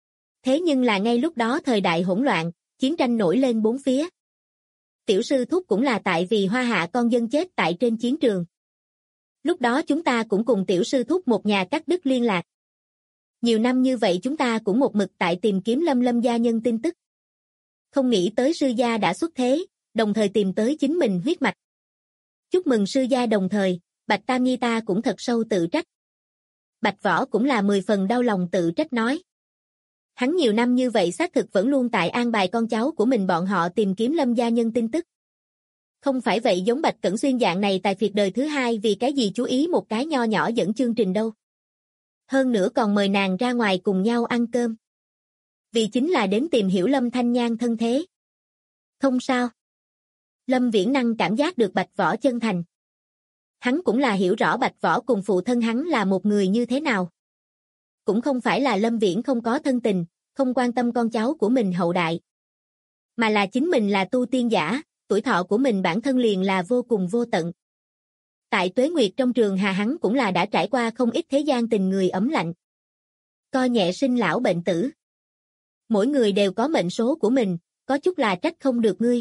Thế nhưng là ngay lúc đó thời đại hỗn loạn, chiến tranh nổi lên bốn phía. Tiểu sư thúc cũng là tại vì Hoa Hạ con dân chết tại trên chiến trường. Lúc đó chúng ta cũng cùng tiểu sư thúc một nhà cắt đứt liên lạc. Nhiều năm như vậy chúng ta cũng một mực tại tìm kiếm Lâm gia nhân tin tức. Không nghĩ tới sư gia đã xuất thế, đồng thời tìm tới chính mình huyết mạch. Chúc mừng sư gia đồng thời, Bạch Tam Nhi ta cũng thật sâu tự trách. Bạch Võ cũng là 10 phần đau lòng tự trách nói. Hắn nhiều năm như vậy xác thực vẫn luôn tại an bài con cháu của mình bọn họ tìm kiếm Lâm gia nhân tin tức. Không phải vậy giống Bạch Cẩn Xuyên dạng này tài phiệt đời thứ hai vì cái gì chú ý một cái nho nhỏ dẫn chương trình đâu. Hơn nữa còn mời nàng ra ngoài cùng nhau ăn cơm. Vì chính là đến tìm hiểu Lâm Thanh Nhan thân thế. Không sao. Lâm Viễn Năng cảm giác được Bạch Võ chân thành. Hắn cũng là hiểu rõ Bạch Võ cùng phụ thân hắn là một người như thế nào. Cũng không phải là Lâm Viễn không có thân tình, không quan tâm con cháu của mình hậu đại. Mà là chính mình là tu tiên giả, tuổi thọ của mình bản thân liền là vô cùng vô tận. Tại Tuế Nguyệt trong trường Hà hắn cũng là đã trải qua không ít thế gian tình người ấm lạnh. Coi nhẹ sinh lão bệnh tử. Mỗi người đều có mệnh số của mình, có chút là trách không được ngươi.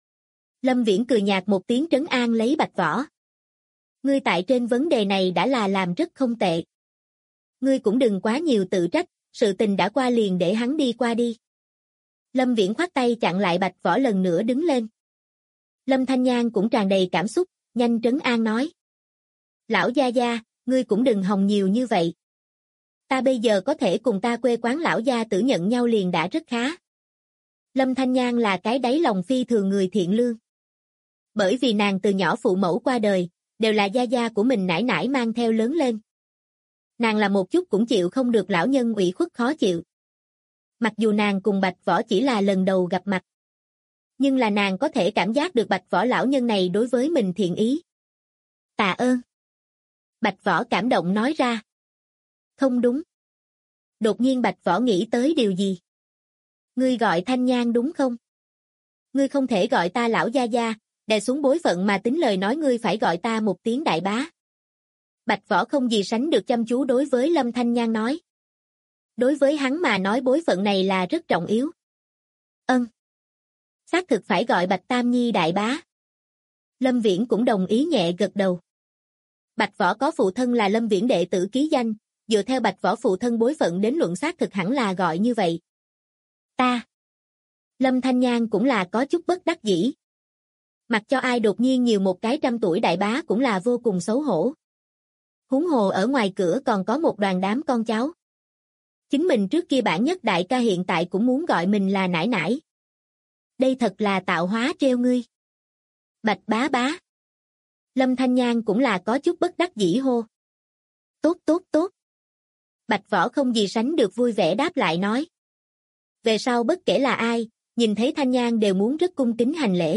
Lâm Viễn cười nhạt một tiếng trấn an lấy Bạch Võ. Ngươi tại trên vấn đề này đã là làm rất không tệ. Ngươi cũng đừng quá nhiều tự trách, sự tình đã qua liền để hắn đi qua đi. Lâm Viễn khoát tay chặn lại Bạch Võ lần nữa đứng lên. Lâm Thanh Nhan cũng tràn đầy cảm xúc, nhanh trấn an nói. Lão gia gia, ngươi cũng đừng hòng nhiều như vậy. Ta bây giờ có thể cùng ta quê quán lão gia tử nhận nhau liền đã rất khá. Lâm Thanh Nhan là cái đáy lòng phi thường người thiện lương. Bởi vì nàng từ nhỏ phụ mẫu qua đời, đều là gia gia của mình nải nải mang theo lớn lên. Nàng là một chút cũng chịu không được lão nhân ủy khuất khó chịu. Mặc dù nàng cùng Bạch Võ chỉ là lần đầu gặp mặt. Nhưng là nàng có thể cảm giác được Bạch Võ lão nhân này đối với mình thiện ý. Tạ ơn. Bạch Võ cảm động nói ra. Không đúng. Đột nhiên Bạch Võ nghĩ tới điều gì? Ngươi gọi Thanh Nhan đúng không? Ngươi không thể gọi ta lão gia gia, đè xuống bối phận mà tính lời nói ngươi phải gọi ta một tiếng đại bá. Bạch Võ không gì sánh được chăm chú đối với Lâm Thanh Nhan nói. Đối với hắn mà nói bối phận này là rất trọng yếu. Ân. Xác thực phải gọi Bạch Tam Nhi đại bá. Lâm Viễn cũng đồng ý nhẹ gật đầu. Bạch Võ có phụ thân là Lâm Viễn đệ tử ký danh, dựa theo Bạch Võ phụ thân bối phận đến luận xác thực hẳn là gọi như vậy. Ta. Lâm Thanh Nhan cũng là có chút bất đắc dĩ. Mặc cho ai đột nhiên nhiều một cái 100 tuổi đại bá cũng là vô cùng xấu hổ. Huống hồ ở ngoài cửa còn có một đoàn đám con cháu. Chính mình trước kia bản nhất đại ca hiện tại cũng muốn gọi mình là nải nải. Đây thật là tạo hóa treo ngươi. Bạch bá bá. Lâm Thanh Nhan cũng là có chút bất đắc dĩ hô. Tốt tốt tốt. Bạch Võ không gì sánh được vui vẻ đáp lại nói. Về sau bất kể là ai, nhìn thấy Thanh Nhan đều muốn rất cung kính hành lễ.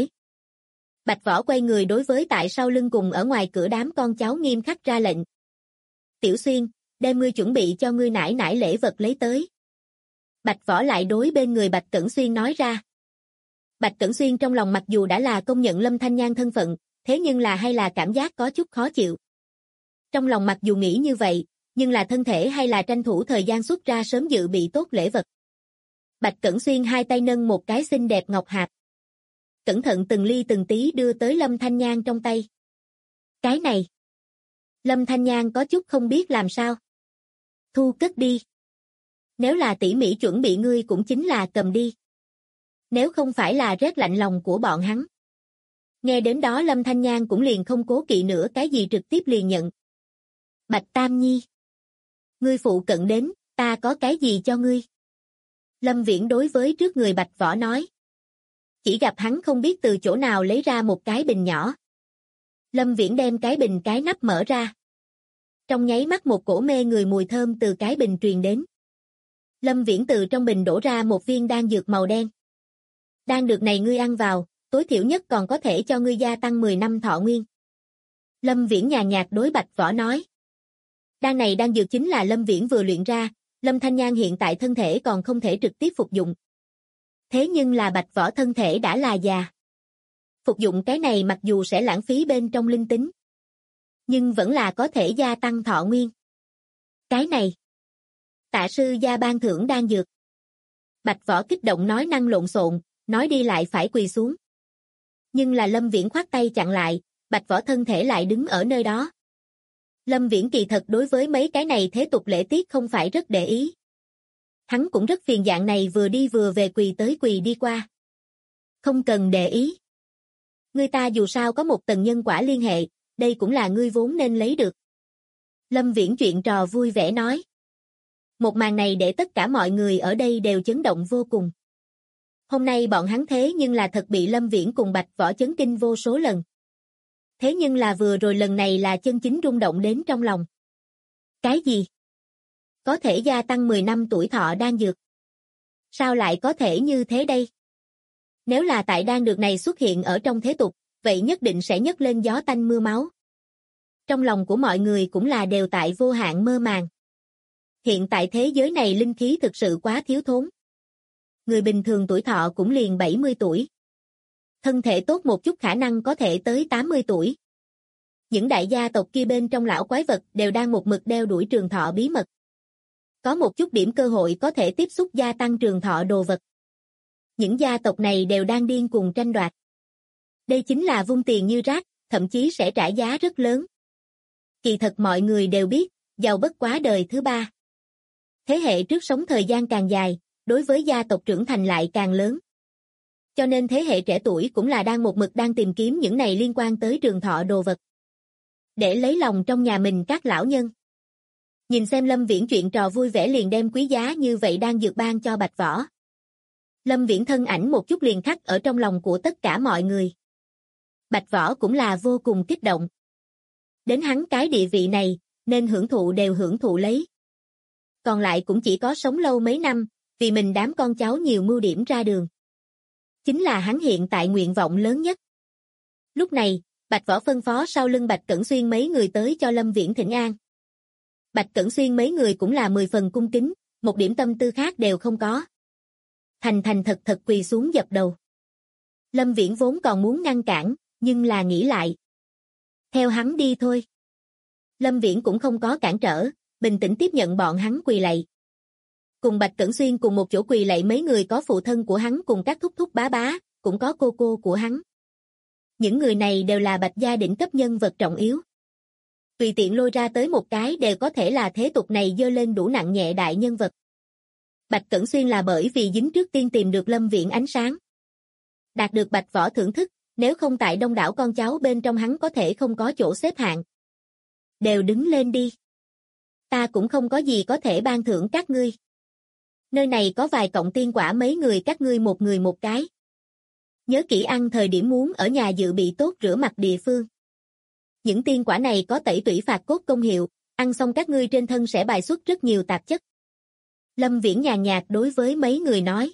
Bạch Võ quay người đối với tại sau lưng cùng ở ngoài cửa đám con cháu nghiêm khắc ra lệnh. Tiểu Xuyên, đem ngươi chuẩn bị cho ngươi nải nải lễ vật lấy tới. Bạch Võ lại đối bên người Bạch Cẩn Xuyên nói ra. Bạch Cẩn Xuyên trong lòng mặc dù đã là công nhận Lâm Thanh Nhan thân phận, thế nhưng là hay là cảm giác có chút khó chịu. Trong lòng mặc dù nghĩ như vậy, nhưng là thân thể hay là tranh thủ thời gian xuất ra sớm dự bị tốt lễ vật. Bạch Cẩn Xuyên hai tay nâng một cái xinh đẹp ngọc hạp. Cẩn thận từng ly từng tí đưa tới Lâm Thanh Nhan trong tay. Cái này. Lâm Thanh Nhan có chút không biết làm sao. Thu cất đi. Nếu là tỉ mỉ chuẩn bị ngươi cũng chính là cầm đi. Nếu không phải là rét lạnh lòng của bọn hắn. Nghe đến đó Lâm Thanh Nhan cũng liền không cố kỵ nữa cái gì trực tiếp liền nhận. Bạch Tam Nhi. Ngươi phụ cận đến, ta có cái gì cho ngươi? Lâm Viễn đối với trước người Bạch Võ nói. Chỉ gặp hắn không biết từ chỗ nào lấy ra một cái bình nhỏ. Lâm Viễn đem cái bình cái nắp mở ra. Trong nháy mắt một cổ mê người mùi thơm từ cái bình truyền đến. Lâm Viễn từ trong bình đổ ra một viên đan dược màu đen. Đan dược này ngươi ăn vào, tối thiểu nhất còn có thể cho ngươi gia tăng 10 năm thọ nguyên. Lâm Viễn nhàn nhạt đối Bạch Võ nói. Đan này đan dược chính là Lâm Viễn vừa luyện ra, Lâm Thanh Nhan hiện tại thân thể còn không thể trực tiếp phục dụng. Thế nhưng là Bạch Võ thân thể đã là già. Phục dụng cái này mặc dù sẽ lãng phí bên trong linh tính, nhưng vẫn là có thể gia tăng thọ nguyên. Cái này. Tạ sư gia ban thưởng đan dược. Bạch Võ kích động nói năng lộn xộn, nói đi lại phải quỳ xuống. Nhưng là Lâm Viễn khoát tay chặn lại, Bạch Võ thân thể lại đứng ở nơi đó. Lâm Viễn kỳ thật đối với mấy cái này thế tục lễ tiết không phải rất để ý. Hắn cũng rất phiền dạng này vừa đi vừa về quỳ tới quỳ đi qua. Không cần để ý. Người ta dù sao có một tầng nhân quả liên hệ, đây cũng là ngươi vốn nên lấy được. Lâm Viễn chuyện trò vui vẻ nói. Một màn này để tất cả mọi người ở đây đều chấn động vô cùng. Hôm nay bọn hắn thế nhưng là thật bị Lâm Viễn cùng Bạch Võ chấn kinh vô số lần. Thế nhưng là vừa rồi lần này là chân chính rung động đến trong lòng. Cái gì? Có thể gia tăng 10 năm tuổi thọ đan dược. Sao lại có thể như thế đây? Nếu là tại đan dược này xuất hiện ở trong thế tục, vậy nhất định sẽ nhấc lên gió tanh mưa máu. Trong lòng của mọi người cũng là đều tại vô hạn mơ màng. Hiện tại thế giới này linh khí thực sự quá thiếu thốn. Người bình thường tuổi thọ cũng liền 70 tuổi. Thân thể tốt một chút khả năng có thể tới 80 tuổi. Những đại gia tộc kia bên trong lão quái vật đều đang một mực đeo đuổi trường thọ bí mật. Có một chút điểm cơ hội có thể tiếp xúc gia tăng trường thọ đồ vật. Những gia tộc này đều đang điên cuồng tranh đoạt. Đây chính là vung tiền như rác, thậm chí sẽ trả giá rất lớn. Kỳ thật mọi người đều biết, giàu bất quá đời thứ ba. Thế hệ trước sống thời gian càng dài, đối với gia tộc trưởng thành lại càng lớn. Cho nên thế hệ trẻ tuổi cũng là đang một mực đang tìm kiếm những này liên quan tới trường thọ đồ vật. Để lấy lòng trong nhà mình các lão nhân. Nhìn xem Lâm Viễn chuyện trò vui vẻ liền đem quý giá như vậy đang dược ban cho Bạch Võ. Lâm Viễn thân ảnh một chút liền khắc ở trong lòng của tất cả mọi người. Bạch Võ cũng là vô cùng kích động. Đến hắn cái địa vị này, nên hưởng thụ đều hưởng thụ lấy. Còn lại cũng chỉ có sống lâu mấy năm, vì mình đám con cháu nhiều mưu điểm ra đường. Chính là hắn hiện tại nguyện vọng lớn nhất. Lúc này, Bạch Võ phân phó sau lưng Bạch Cẩn Xuyên mấy người tới cho Lâm Viễn thỉnh an. Bạch Cẩn Xuyên mấy người cũng là 10 phần cung kính, một điểm tâm tư khác đều không có. Thành thật thật quỳ xuống dập đầu. Lâm Viễn vốn còn muốn ngăn cản, nhưng là nghĩ lại. Theo hắn đi thôi. Lâm Viễn cũng không có cản trở, bình tĩnh tiếp nhận bọn hắn quỳ lạy. Cùng Bạch Cẩn Xuyên cùng một chỗ quỳ lạy mấy người có phụ thân của hắn cùng các thúc thúc bá bá, cũng có cô cô của hắn. Những người này đều là Bạch gia đỉnh cấp nhân vật trọng yếu. Tùy tiện lôi ra tới một cái đều có thể là thế tục này dơ lên đủ nặng nhẹ đại nhân vật. Bạch Cẩn Xuyên là bởi vì dính trước tiên tìm được Lâm Viễn ánh sáng. Đạt được Bạch Võ thưởng thức, nếu không tại đông đảo con cháu bên trong hắn có thể không có chỗ xếp hạng. Đều đứng lên đi. Ta cũng không có gì có thể ban thưởng các ngươi. Nơi này có vài cọng tiên quả mấy người các ngươi một người một cái. Nhớ kỹ ăn thời điểm muốn ở nhà dự bị tốt rửa mặt địa phương. Những tiên quả này có tẩy tủy phạt cốt công hiệu, ăn xong các ngươi trên thân sẽ bài xuất rất nhiều tạp chất. Lâm Viễn nhàn nhạt đối với mấy người nói.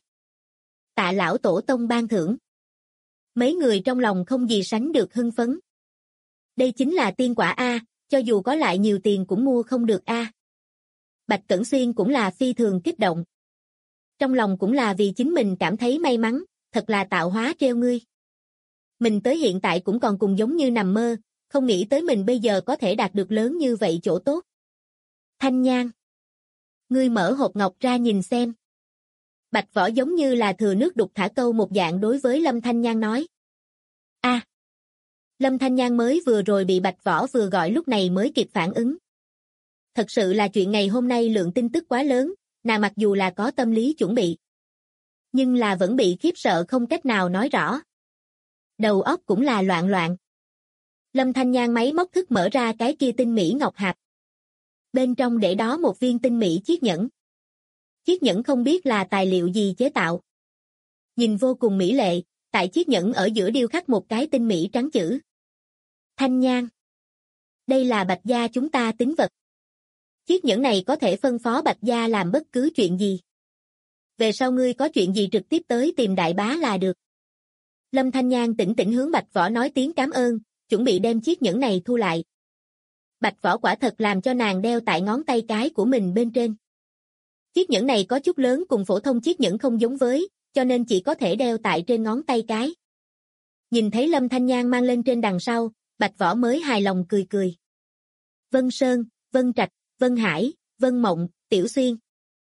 Tạ lão tổ tông ban thưởng. Mấy người trong lòng không gì sánh được hưng phấn. Đây chính là tiên quả A, cho dù có lại nhiều tiền cũng mua không được A. Bạch Cẩn Xuyên cũng là phi thường kích động. Trong lòng cũng là vì chính mình cảm thấy may mắn, thật là tạo hóa treo ngươi. Mình tới hiện tại cũng còn cùng giống như nằm mơ, không nghĩ tới mình bây giờ có thể đạt được lớn như vậy chỗ tốt. Thanh Nhan. Ngươi mở hộp ngọc ra nhìn xem. Bạch Võ giống như là thừa nước đục thả câu một dạng đối với Lâm Thanh Nhan nói. A. Lâm Thanh Nhan mới vừa rồi bị Bạch Võ vừa gọi lúc này mới kịp phản ứng. Thật sự là chuyện ngày hôm nay lượng tin tức quá lớn, nàng mặc dù là có tâm lý chuẩn bị. Nhưng là vẫn bị khiếp sợ không cách nào nói rõ. Đầu óc cũng là loạn loạn. Lâm Thanh Nhan máy móc thức mở ra cái kia tinh mỹ ngọc hạp. Bên trong để đó một viên tinh mỹ chiếc nhẫn. Chiếc nhẫn không biết là tài liệu gì chế tạo. Nhìn vô cùng mỹ lệ, tại chiếc nhẫn ở giữa điêu khắc một cái tinh mỹ trắng chữ. Thanh Nhan. Đây là Bạch gia chúng ta tín vật. Chiếc nhẫn này có thể phân phó Bạch gia làm bất cứ chuyện gì. Về sau ngươi có chuyện gì trực tiếp tới tìm đại bá là được. Lâm Thanh Nhan tỉnh tỉnh hướng Bạch Võ nói tiếng cảm ơn, chuẩn bị đem chiếc nhẫn này thu lại. Bạch Võ quả thật làm cho nàng đeo tại ngón tay cái của mình bên trên. Chiếc nhẫn này có chút lớn cùng phổ thông chiếc nhẫn không giống với, cho nên chỉ có thể đeo tại trên ngón tay cái. Nhìn thấy Lâm Thanh Nhan mang lên trên đằng sau, Bạch Võ mới hài lòng cười cười. Vân Sơn, Vân Trạch, Vân Hải, Vân Mộng, Tiểu Xuyên.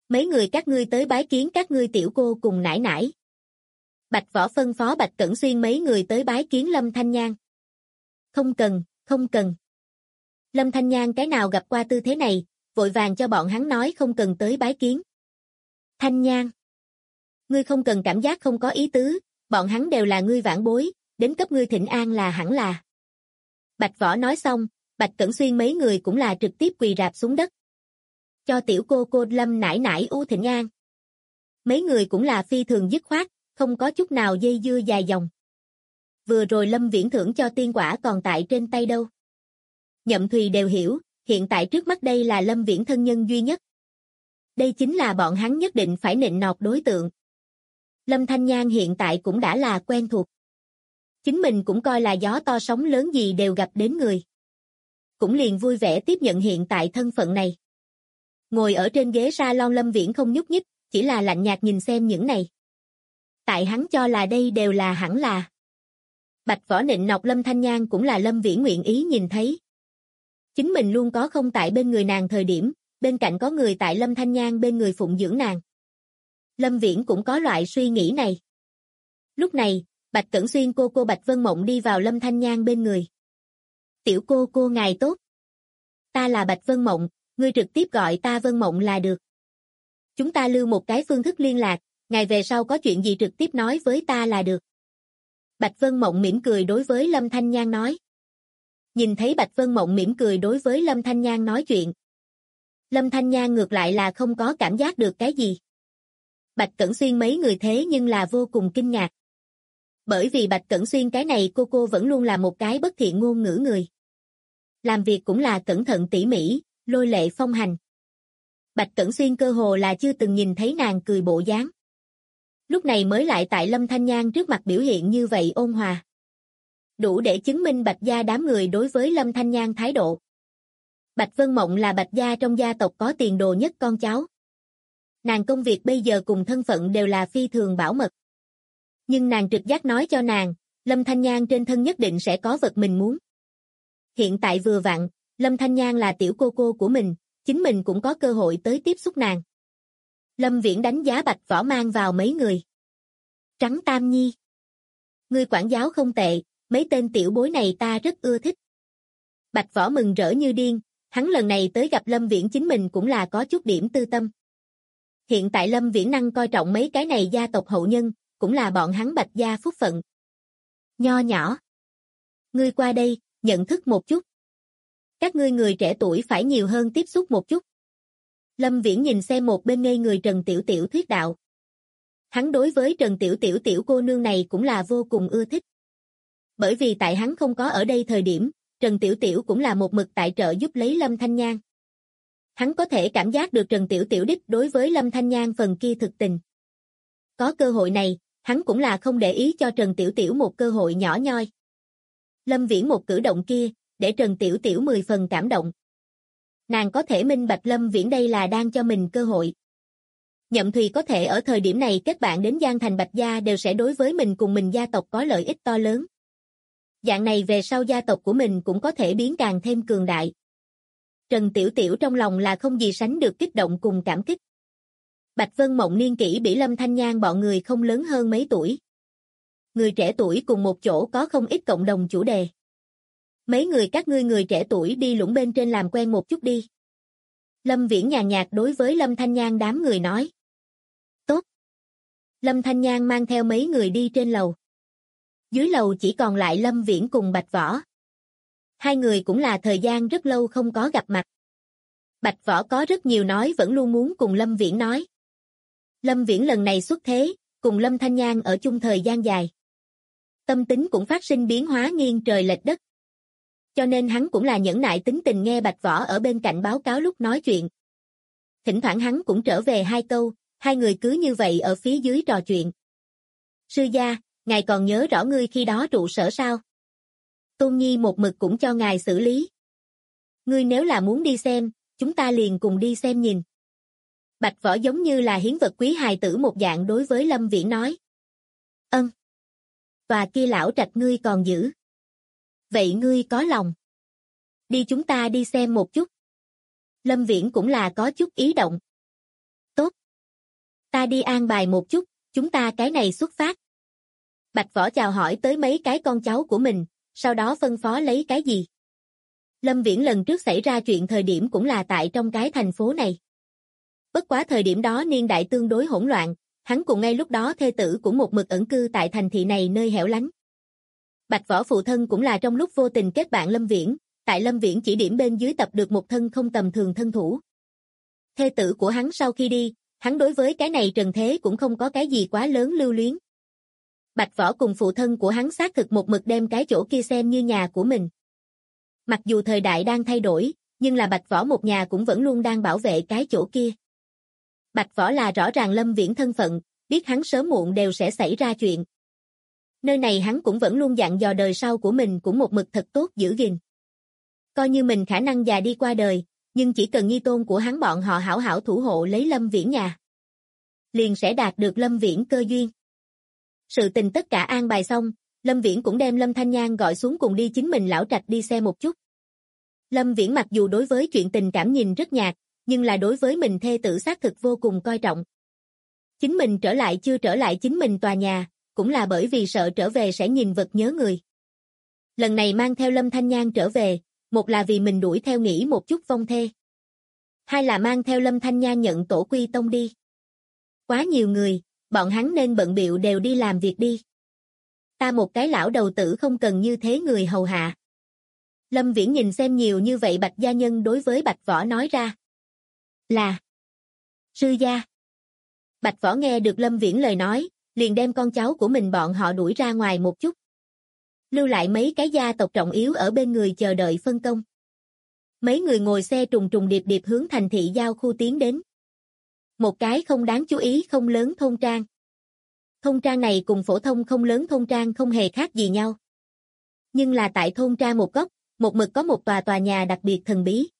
Mấy người các ngươi tới bái kiến các ngươi tiểu cô cùng nải nải. Bạch Võ phân phó Bạch Cẩn Xuyên mấy người tới bái kiến Lâm Thanh Nhan. Không cần, không cần. Lâm Thanh Nhan cái nào gặp qua tư thế này, vội vàng cho bọn hắn nói không cần tới bái kiến. Thanh Nhan, ngươi không cần cảm giác không có ý tứ, bọn hắn đều là ngươi vãn bối, đến cấp ngươi thịnh an là hẳn là. Bạch Võ nói xong, Bạch Cẩn Xuyên mấy người cũng là trực tiếp quỳ rạp xuống đất. Cho tiểu cô Lâm nải nải u thịnh an. Mấy người cũng là phi thường dứt khoát, không có chút nào dây dưa dài dòng. Vừa rồi Lâm Viễn thưởng cho tiên quả còn tại trên tay đâu. Nhậm Thùy đều hiểu, hiện tại trước mắt đây là Lâm Viễn thân nhân duy nhất. Đây chính là bọn hắn nhất định phải nịnh nọt đối tượng. Lâm Thanh Nhan hiện tại cũng đã là quen thuộc. Chính mình cũng coi là gió to sóng lớn gì đều gặp đến người. Cũng liền vui vẻ tiếp nhận hiện tại thân phận này. Ngồi ở trên ghế salon Lâm Viễn không nhúc nhích, chỉ là lạnh nhạt nhìn xem những này. Tại hắn cho là đây đều là hẳn là. Bạch Võ nịnh nọt Lâm Thanh Nhan cũng là Lâm Viễn nguyện ý nhìn thấy. Chính mình luôn có không tại bên người nàng thời điểm, bên cạnh có người tại Lâm Thanh Nhan bên người phụng dưỡng nàng. Lâm Viễn cũng có loại suy nghĩ này. Lúc này, Bạch Cẩn Xuyên cô Bạch Vân Mộng đi vào Lâm Thanh Nhan bên người. Tiểu cô ngài tốt. Ta là Bạch Vân Mộng, ngươi trực tiếp gọi ta Vân Mộng là được. Chúng ta lưu một cái phương thức liên lạc, ngài về sau có chuyện gì trực tiếp nói với ta là được. Bạch Vân Mộng mỉm cười đối với Lâm Thanh Nhan nói. Nhìn thấy Bạch Vân Mộng mỉm cười đối với Lâm Thanh Nhan nói chuyện. Lâm Thanh Nhan ngược lại là không có cảm giác được cái gì. Bạch Cẩn Xuyên mấy người thế nhưng là vô cùng kinh ngạc. Bởi vì Bạch Cẩn Xuyên cái này cô vẫn luôn là một cái bất thiện ngôn ngữ người. Làm việc cũng là cẩn thận tỉ mỉ, lôi lệ phong hành. Bạch Cẩn Xuyên cơ hồ là chưa từng nhìn thấy nàng cười bộ dáng. Lúc này mới lại tại Lâm Thanh Nhan trước mặt biểu hiện như vậy ôn hòa. Đủ để chứng minh Bạch gia đám người đối với Lâm Thanh Nhan thái độ. Bạch Vân Mộng là Bạch gia trong gia tộc có tiền đồ nhất con cháu. Nàng công việc bây giờ cùng thân phận đều là phi thường bảo mật. Nhưng nàng trực giác nói cho nàng, Lâm Thanh Nhan trên thân nhất định sẽ có vật mình muốn. Hiện tại vừa vặn, Lâm Thanh Nhan là tiểu cô của mình, chính mình cũng có cơ hội tới tiếp xúc nàng. Lâm Viễn đánh giá Bạch Võ mang vào mấy người. Trắng Tam Nhi. Ngươi quản giáo không tệ, mấy tên tiểu bối này ta rất ưa thích. Bạch Võ mừng rỡ như điên, hắn lần này tới gặp Lâm Viễn chính mình cũng là có chút điểm tư tâm. Hiện tại Lâm Viễn năng coi trọng mấy cái này gia tộc hậu nhân, cũng là bọn hắn Bạch gia phúc phận. Nho nhỏ. Ngươi qua đây, nhận thức một chút. Các ngươi người trẻ tuổi phải nhiều hơn tiếp xúc một chút. Lâm Viễn nhìn xem một bên ngây người Trần Tiểu Tiểu thuyết đạo. Hắn đối với Trần Tiểu Tiểu cô nương này cũng là vô cùng ưa thích. Bởi vì tại hắn không có ở đây thời điểm, Trần Tiểu Tiểu cũng là một mực tại trợ giúp lấy Lâm Thanh Nhan. Hắn có thể cảm giác được Trần Tiểu Tiểu đích đối với Lâm Thanh Nhan phần kia thực tình. Có cơ hội này, hắn cũng là không để ý cho Trần Tiểu Tiểu một cơ hội nhỏ nhoi. Lâm Viễn một cử động kia, để Trần Tiểu Tiểu 10 phần cảm động. Nàng có thể minh bạch Lâm Viễn đây là đang cho mình cơ hội. Nhậm Thùy có thể ở thời điểm này kết bạn đến Giang Thành Bạch gia đều sẽ đối với mình cùng mình gia tộc có lợi ích to lớn. Dạng này về sau gia tộc của mình cũng có thể biến càng thêm cường đại. Trần Tiểu Tiểu trong lòng là không gì sánh được kích động cùng cảm kích. Bạch Vân Mộng niên kỷ比Lâm Thanh Nhan bọn người không lớn hơn mấy tuổi. Người trẻ tuổi cùng một chỗ có không ít cộng đồng chủ đề. Mấy người các ngươi người trẻ tuổi đi lũng bên trên làm quen một chút đi. Lâm Viễn nhàn nhạt đối với Lâm Thanh Nhan đám người nói. Tốt. Lâm Thanh Nhan mang theo mấy người đi trên lầu. Dưới lầu chỉ còn lại Lâm Viễn cùng Bạch Võ. Hai người cũng là thời gian rất lâu không có gặp mặt. Bạch Võ có rất nhiều nói vẫn luôn muốn cùng Lâm Viễn nói. Lâm Viễn lần này xuất thế, cùng Lâm Thanh Nhan ở chung thời gian dài. Tâm tính cũng phát sinh biến hóa nghiêng trời lệch đất. Cho nên hắn cũng là nhẫn nại tính tình nghe Bạch Võ ở bên cạnh báo cáo lúc nói chuyện. Thỉnh thoảng hắn cũng trở về hai câu, hai người cứ như vậy ở phía dưới trò chuyện. Sư gia, ngài còn nhớ rõ ngươi khi đó trụ sở sao? Tôn Nhi một mực cũng cho ngài xử lý. Ngươi nếu là muốn đi xem, chúng ta liền cùng đi xem nhìn. Bạch Võ giống như là hiến vật quý hài tử một dạng đối với Lâm Viễn nói. Ân. Và kia lão trạch ngươi còn giữ. Vậy ngươi có lòng. Đi chúng ta đi xem một chút. Lâm Viễn cũng là có chút ý động. Tốt. Ta đi an bài một chút, chúng ta cái này xuất phát. Bạch Võ chào hỏi tới mấy cái con cháu của mình, sau đó phân phó lấy cái gì. Lâm Viễn lần trước xảy ra chuyện thời điểm cũng là tại trong cái thành phố này. Bất quá thời điểm đó niên đại tương đối hỗn loạn, hắn cùng ngay lúc đó thê tử cũng một mực ẩn cư tại thành thị này nơi hẻo lánh. Bạch Võ phụ thân cũng là trong lúc vô tình kết bạn Lâm Viễn, tại Lâm Viễn chỉ điểm bên dưới tập được một thân không tầm thường thân thủ. Thê tử của hắn sau khi đi, hắn đối với cái này trần thế cũng không có cái gì quá lớn lưu luyến. Bạch Võ cùng phụ thân của hắn xác thực một mực đem cái chỗ kia xem như nhà của mình. Mặc dù thời đại đang thay đổi, nhưng là Bạch Võ một nhà cũng vẫn luôn đang bảo vệ cái chỗ kia. Bạch Võ là rõ ràng Lâm Viễn thân phận, biết hắn sớm muộn đều sẽ xảy ra chuyện. Nơi này hắn cũng vẫn luôn dặn dò đời sau của mình cũng một mực thật tốt giữ gìn. Coi như mình khả năng già đi qua đời, nhưng chỉ cần nhi tôn của hắn bọn họ hảo hảo thủ hộ lấy Lâm Viễn nhà, liền sẽ đạt được Lâm Viễn cơ duyên. Sự tình tất cả an bài xong, Lâm Viễn cũng đem Lâm Thanh Nhan gọi xuống cùng đi chính mình lão trạch đi xe một chút. Lâm Viễn mặc dù đối với chuyện tình cảm nhìn rất nhạt, nhưng là đối với mình thê tử xác thực vô cùng coi trọng. Chính mình chưa trở lại chính mình tòa nhà, cũng là bởi vì sợ trở về sẽ nhìn vật nhớ người. Lần này mang theo Lâm Thanh Nhan trở về, một là vì mình đuổi theo nghĩ một chút vong thê. Hai là mang theo Lâm Thanh Nhan nhận tổ quy tông đi. Quá nhiều người, bọn hắn nên bận bịu đều đi làm việc đi. Ta một cái lão đầu tử không cần như thế người hầu hạ. Lâm Viễn nhìn xem nhiều như vậy Bạch gia nhân đối với Bạch Võ nói ra. Là sư gia. Bạch Võ nghe được Lâm Viễn lời nói, liền đem con cháu của mình bọn họ đuổi ra ngoài một chút. Lưu lại mấy cái gia tộc trọng yếu ở bên người chờ đợi phân công. Mấy người ngồi xe trùng trùng điệp điệp hướng thành thị giao khu tiến đến. Một cái không đáng chú ý không lớn thôn trang. Thôn trang này cùng phổ thông không lớn thôn trang không hề khác gì nhau. Nhưng là tại thôn trang một góc, một mực có một tòa nhà đặc biệt thần bí.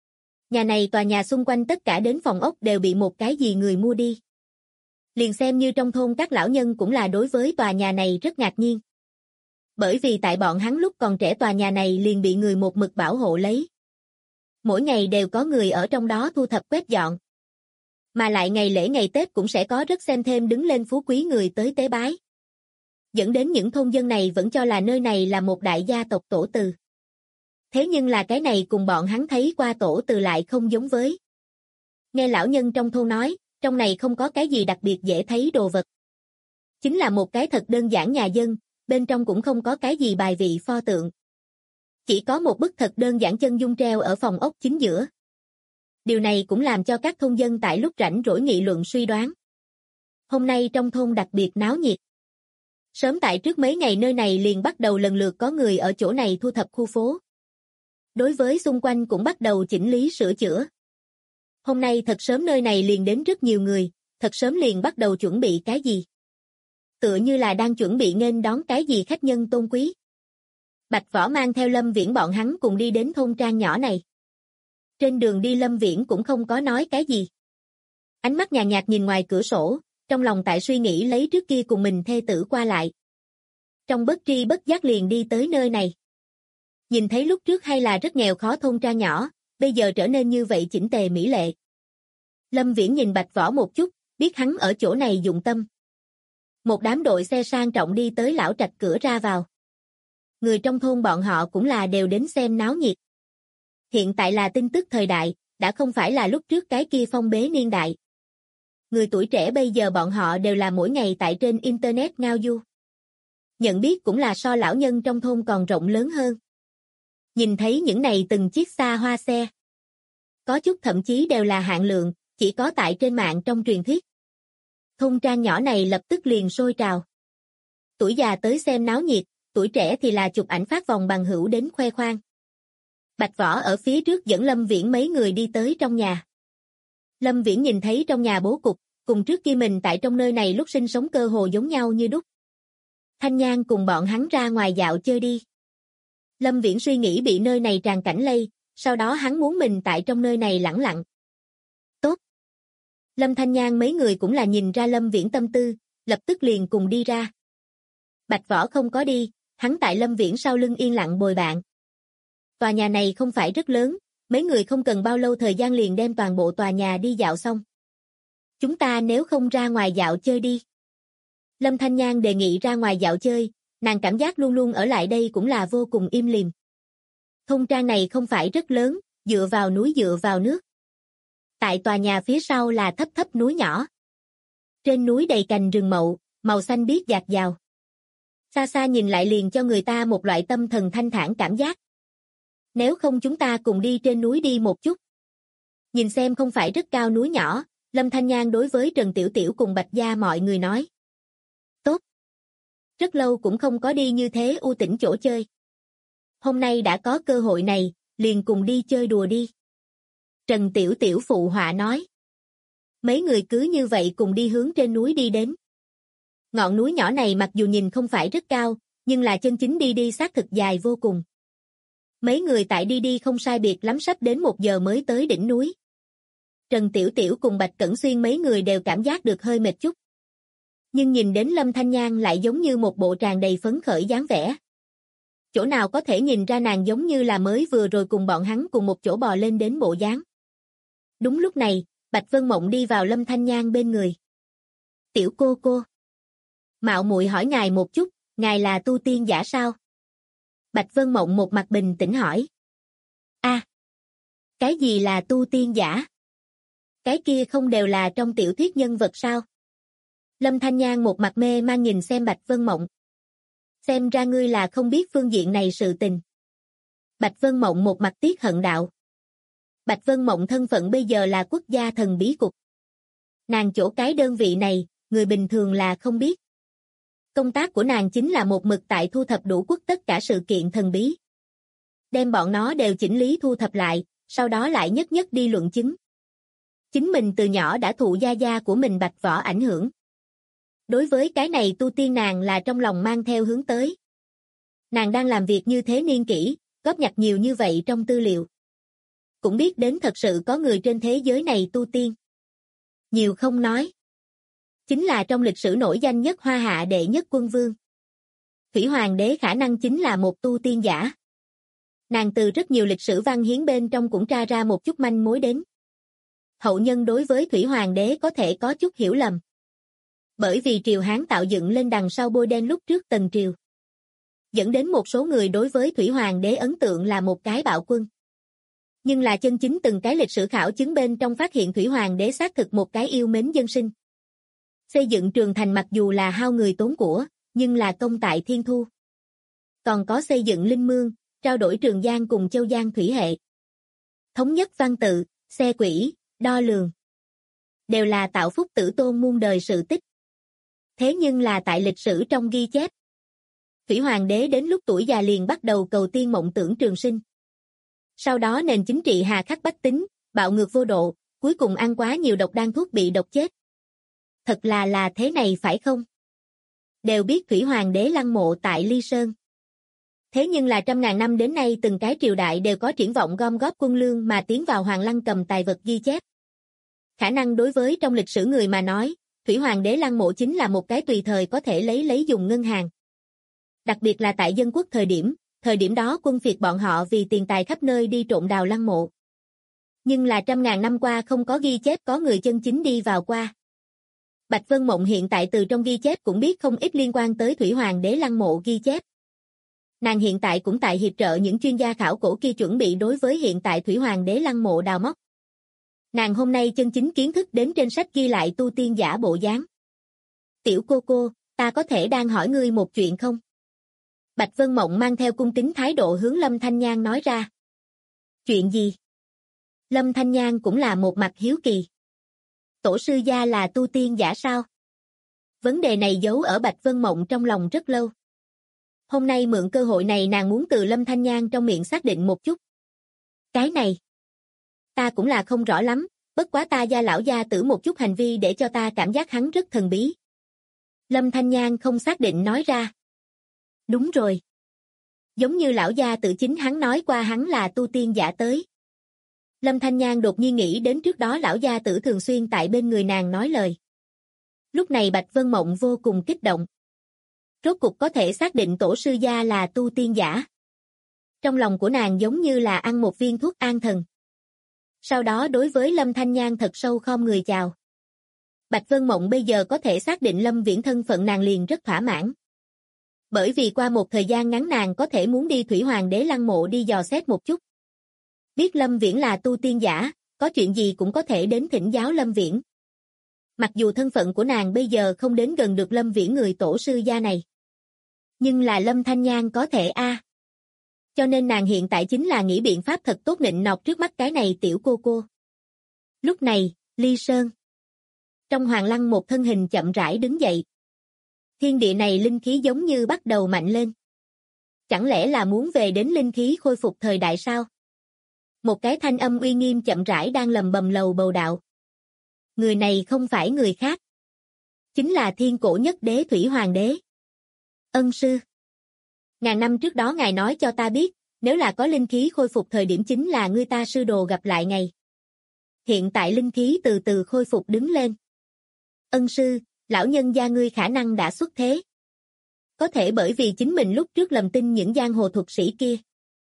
Nhà này tòa nhà xung quanh tất cả đến phòng ốc đều bị một cái gì người mua đi. Liền xem như trong thôn các lão nhân cũng là đối với tòa nhà này rất ngạc nhiên. Bởi vì tại bọn hắn lúc còn trẻ tòa nhà này liền bị người một mực bảo hộ lấy. Mỗi ngày đều có người ở trong đó thu thập quét dọn. Mà lại ngày lễ ngày Tết cũng sẽ có rất xem thêm đứng lên phú quý người tới tế bái. Dẫn đến những thôn dân này vẫn cho là nơi này là một đại gia tộc tổ từ. Thế nhưng là cái này cùng bọn hắn thấy qua tổ từ lại không giống với. Nghe lão nhân trong thôn nói, trong này không có cái gì đặc biệt dễ thấy đồ vật. Chính là một cái thật đơn giản nhà dân, bên trong cũng không có cái gì bài vị pho tượng. Chỉ có một bức thật đơn giản chân dung treo ở phòng ốc chính giữa. Điều này cũng làm cho các thôn dân tại lúc rảnh rỗi nghị luận suy đoán. Hôm nay trong thôn đặc biệt náo nhiệt. Sớm tại trước mấy ngày nơi này liền bắt đầu lần lượt có người ở chỗ này thu thập khu phố. Đối với xung quanh cũng bắt đầu chỉnh lý sửa chữa. Hôm nay thật sớm nơi này liền đến rất nhiều người, thật sớm liền bắt đầu chuẩn bị cái gì. Tựa như là đang chuẩn bị nghênh đón cái gì khách nhân tôn quý. Bạch Võ mang theo Lâm Viễn bọn hắn cùng đi đến thôn trang nhỏ này. Trên đường đi Lâm Viễn cũng không có nói cái gì. Ánh mắt nhàn nhạt nhìn ngoài cửa sổ, trong lòng tại suy nghĩ lấy trước kia cùng mình thê tử qua lại. Trong bất tri bất giác liền đi tới nơi này. Nhìn thấy lúc trước hay là rất nghèo khó thôn trang nhỏ, bây giờ trở nên như vậy chỉnh tề mỹ lệ. Lâm Viễn nhìn Bạch Võ một chút, biết hắn ở chỗ này dụng tâm. Một đám đội xe sang trọng đi tới lão trạch cửa ra vào. Người trong thôn bọn họ cũng là đều đến xem náo nhiệt. Hiện tại là tin tức thời đại, đã không phải là lúc trước cái kia phong bế niên đại. Người tuổi trẻ bây giờ bọn họ đều là mỗi ngày tại trên Internet ngao du. Nhận biết cũng là so lão nhân trong thôn còn rộng lớn hơn. Nhìn thấy những này từng chiếc xa hoa xe. Có chút thậm chí đều là hạn lượng, chỉ có tại trên mạng trong truyền thuyết. Thôn trang nhỏ này lập tức liền sôi trào. Tuổi già tới xem náo nhiệt, tuổi trẻ thì là chụp ảnh phát vòng bằng hữu đến khoe khoang. Bạch Võ ở phía trước dẫn Lâm Viễn mấy người đi tới trong nhà. Lâm Viễn nhìn thấy trong nhà bố cục, cùng trước kia mình tại trong nơi này lúc sinh sống cơ hồ giống nhau như đúc. Thanh Nhan cùng bọn hắn ra ngoài dạo chơi đi. Lâm Viễn suy nghĩ bị nơi này tràn cảnh lây, sau đó hắn muốn mình tại trong nơi này lẳng lặng. Tốt. Lâm Thanh Nhan mấy người cũng là nhìn ra Lâm Viễn tâm tư, lập tức liền cùng đi ra. Bạch Võ không có đi, hắn tại Lâm Viễn sau lưng yên lặng bồi bạn. Tòa nhà này không phải rất lớn, mấy người không cần bao lâu thời gian liền đem toàn bộ tòa nhà đi dạo xong. Chúng ta nếu không ra ngoài dạo chơi đi. Lâm Thanh Nhan đề nghị ra ngoài dạo chơi, nàng cảm giác luôn luôn ở lại đây cũng là vô cùng im lìm. Thôn trang này không phải rất lớn, dựa vào núi dựa vào nước. Tại tòa nhà phía sau là thấp thấp núi nhỏ. Trên núi đầy cành rừng mậu, màu xanh biếc dạt dào. Xa xa nhìn lại liền cho người ta một loại tâm thần thanh thản cảm giác. Nếu không chúng ta cùng đi trên núi đi một chút. Nhìn xem không phải rất cao núi nhỏ, Lâm Thanh Nhan đối với Trần Tiểu Tiểu cùng Bạch Gia mọi người nói. Tốt. Rất lâu cũng không có đi như thế u tĩnh chỗ chơi. Hôm nay đã có cơ hội này, liền cùng đi chơi đùa đi. Trần Tiểu Tiểu phụ họa nói. Mấy người cứ như vậy cùng đi hướng trên núi đi đến. Ngọn núi nhỏ này mặc dù nhìn không phải rất cao, nhưng là chân chính đi đi xác thực dài vô cùng. Mấy người tại đi đi không sai biệt lắm sắp đến 1 giờ mới tới đỉnh núi. Trần Tiểu Tiểu cùng Bạch Cẩn Xuyên mấy người đều cảm giác được hơi mệt chút. Nhưng nhìn đến Lâm Thanh Nhan lại giống như một bộ tràn đầy phấn khởi dáng vẻ. Chỗ nào có thể nhìn ra nàng giống như là mới vừa rồi cùng bọn hắn cùng một chỗ bò lên đến bộ dáng. Đúng lúc này, Bạch Vân Mộng đi vào Lâm Thanh Nhan bên người. Tiểu cô. Mạo muội hỏi ngài một chút, ngài là tu tiên giả sao? Bạch Vân Mộng một mặt bình tĩnh hỏi. Cái gì là tu tiên giả? Cái kia không đều là trong tiểu thuyết nhân vật sao? Lâm Thanh Nhan một mặt mê mang nhìn xem Bạch Vân Mộng. Xem ra ngươi là không biết phương diện này sự tình. Bạch Vân Mộng một mặt tiếc hận đạo. Bạch Vân Mộng thân phận bây giờ là quốc gia thần bí cục. Nàng chỗ cái đơn vị này, người bình thường là không biết. Công tác của nàng chính là một mực tại thu thập đủ quốc tất cả sự kiện thần bí. Đem bọn nó đều chỉnh lý thu thập lại, sau đó lại nhất nhất đi luận chứng. Chính mình từ nhỏ đã thụ gia gia của mình Bạch Võ ảnh hưởng. Đối với cái này tu tiên nàng là trong lòng mang theo hướng tới. Nàng đang làm việc như thế niên kỷ, góp nhặt nhiều như vậy trong tư liệu. Cũng biết đến thật sự có người trên thế giới này tu tiên. Nhiều không nói. Chính là trong lịch sử nổi danh nhất Hoa Hạ đệ nhất quân vương. Thủy Hoàng đế khả năng chính là một tu tiên giả. Nàng từ rất nhiều lịch sử văn hiến bên trong cũng tra ra một chút manh mối đến. Hậu nhân đối với Thủy Hoàng đế có thể có chút hiểu lầm. Bởi vì triều Hán tạo dựng lên đằng sau bôi đen lúc trước Tần triều. Dẫn đến một số người đối với Thủy Hoàng đế ấn tượng là một cái bạo quân. Nhưng là chân chính từng cái lịch sử khảo chứng bên trong phát hiện Thủy Hoàng đế xác thực một cái yêu mến dân sinh. Xây dựng trường thành mặc dù là hao người tốn của, nhưng là công tại thiên thu. Còn có xây dựng linh mương, trao đổi Trường Giang cùng Châu Giang thủy hệ. Thống nhất văn tự, xe quỹ, đo lường. Đều là tạo phúc tử tôn muôn đời sự tích. Thế nhưng là tại lịch sử trong ghi chép. Thủy Hoàng đế đến lúc tuổi già liền bắt đầu cầu tiên mộng tưởng trường sinh. Sau đó nền chính trị hà khắc bách tính, bạo ngược vô độ, cuối cùng ăn quá nhiều độc đan thuốc bị độc chết. Thật là thế này phải không? Đều biết Thủy Hoàng đế lăng mộ tại Ly Sơn. Thế nhưng là trăm ngàn năm đến nay từng cái triều đại đều có triển vọng gom góp quân lương mà tiến vào Hoàng Lăng cầm tài vật ghi chép. Khả năng đối với trong lịch sử người mà nói, Thủy Hoàng đế lăng mộ chính là một cái tùy thời có thể lấy dùng ngân hàng. Đặc biệt là tại dân quốc thời điểm đó quân phiệt bọn họ vì tiền tài khắp nơi đi trộm đào lăng mộ. Nhưng là trăm ngàn năm qua không có ghi chép có người chân chính đi vào qua. Bạch Vân Mộng hiện tại từ trong ghi chép cũng biết không ít liên quan tới Thủy Hoàng đế lăng mộ ghi chép. Nàng hiện tại cũng tại hiệp trợ những chuyên gia khảo cổ kia chuẩn bị đối với hiện tại Thủy Hoàng đế lăng mộ đào móc. Nàng hôm nay chân chính kiến thức đến trên sách ghi lại tu tiên giả bộ dáng. Tiểu cô, ta có thể đang hỏi ngươi một chuyện không? Bạch Vân Mộng mang theo cung kính thái độ hướng Lâm Thanh Nhan nói ra. Chuyện gì? Lâm Thanh Nhan cũng là một mặt hiếu kỳ. Tổ sư gia là tu tiên giả sao? Vấn đề này giấu ở Bạch Vân Mộng trong lòng rất lâu. Hôm nay mượn cơ hội này nàng muốn từ Lâm Thanh Nhan trong miệng xác định một chút. Cái này, ta cũng là không rõ lắm, bất quá ta gia lão gia tử một chút hành vi để cho ta cảm giác hắn rất thần bí. Lâm Thanh Nhan không xác định nói ra. Đúng rồi. Giống như lão gia tử chính hắn nói qua hắn là tu tiên giả tới. Lâm Thanh Nhan đột nhiên nghĩ đến trước đó lão gia tử thường xuyên tại bên người nàng nói lời. Lúc này Bạch Vân Mộng vô cùng kích động. Rốt cục có thể xác định tổ sư gia là tu tiên giả. Trong lòng của nàng giống như là ăn một viên thuốc an thần. Sau đó đối với Lâm Thanh Nhan thật sâu khom người chào. Bạch Vân Mộng bây giờ có thể xác định Lâm Viễn thân phận nàng liền rất thỏa mãn. Bởi vì qua một thời gian ngắn nàng có thể muốn đi Thủy Hoàng đế lăng mộ đi dò xét một chút. Biết Lâm Viễn là tu tiên giả, có chuyện gì cũng có thể đến thỉnh giáo Lâm Viễn. Mặc dù thân phận của nàng bây giờ không đến gần được Lâm Viễn người tổ sư gia này. Nhưng là Lâm Thanh Nhan có thể a. Cho nên nàng hiện tại chính là nghĩ biện pháp thật tốt nịnh nọt trước mắt cái này tiểu cô cô. Lúc này, Ly Sơn. Trong hoàng lăng một thân hình chậm rãi đứng dậy. Thiên địa này linh khí giống như bắt đầu mạnh lên. Chẳng lẽ là muốn về đến linh khí khôi phục thời đại sao? Một cái thanh âm uy nghiêm chậm rãi đang lầm bầm lầu bầu đạo. Người này không phải người khác. Chính là thiên cổ nhất đế Thủy Hoàng đế. Ân sư. Ngàn năm trước đó ngài nói cho ta biết, nếu là có linh khí khôi phục thời điểm chính là ngươi ta sư đồ gặp lại ngày. Hiện tại linh khí từ từ khôi phục đứng lên. Ân sư, lão nhân gia ngươi khả năng đã xuất thế. Có thể bởi vì chính mình lúc trước lầm tin những giang hồ thuật sĩ kia.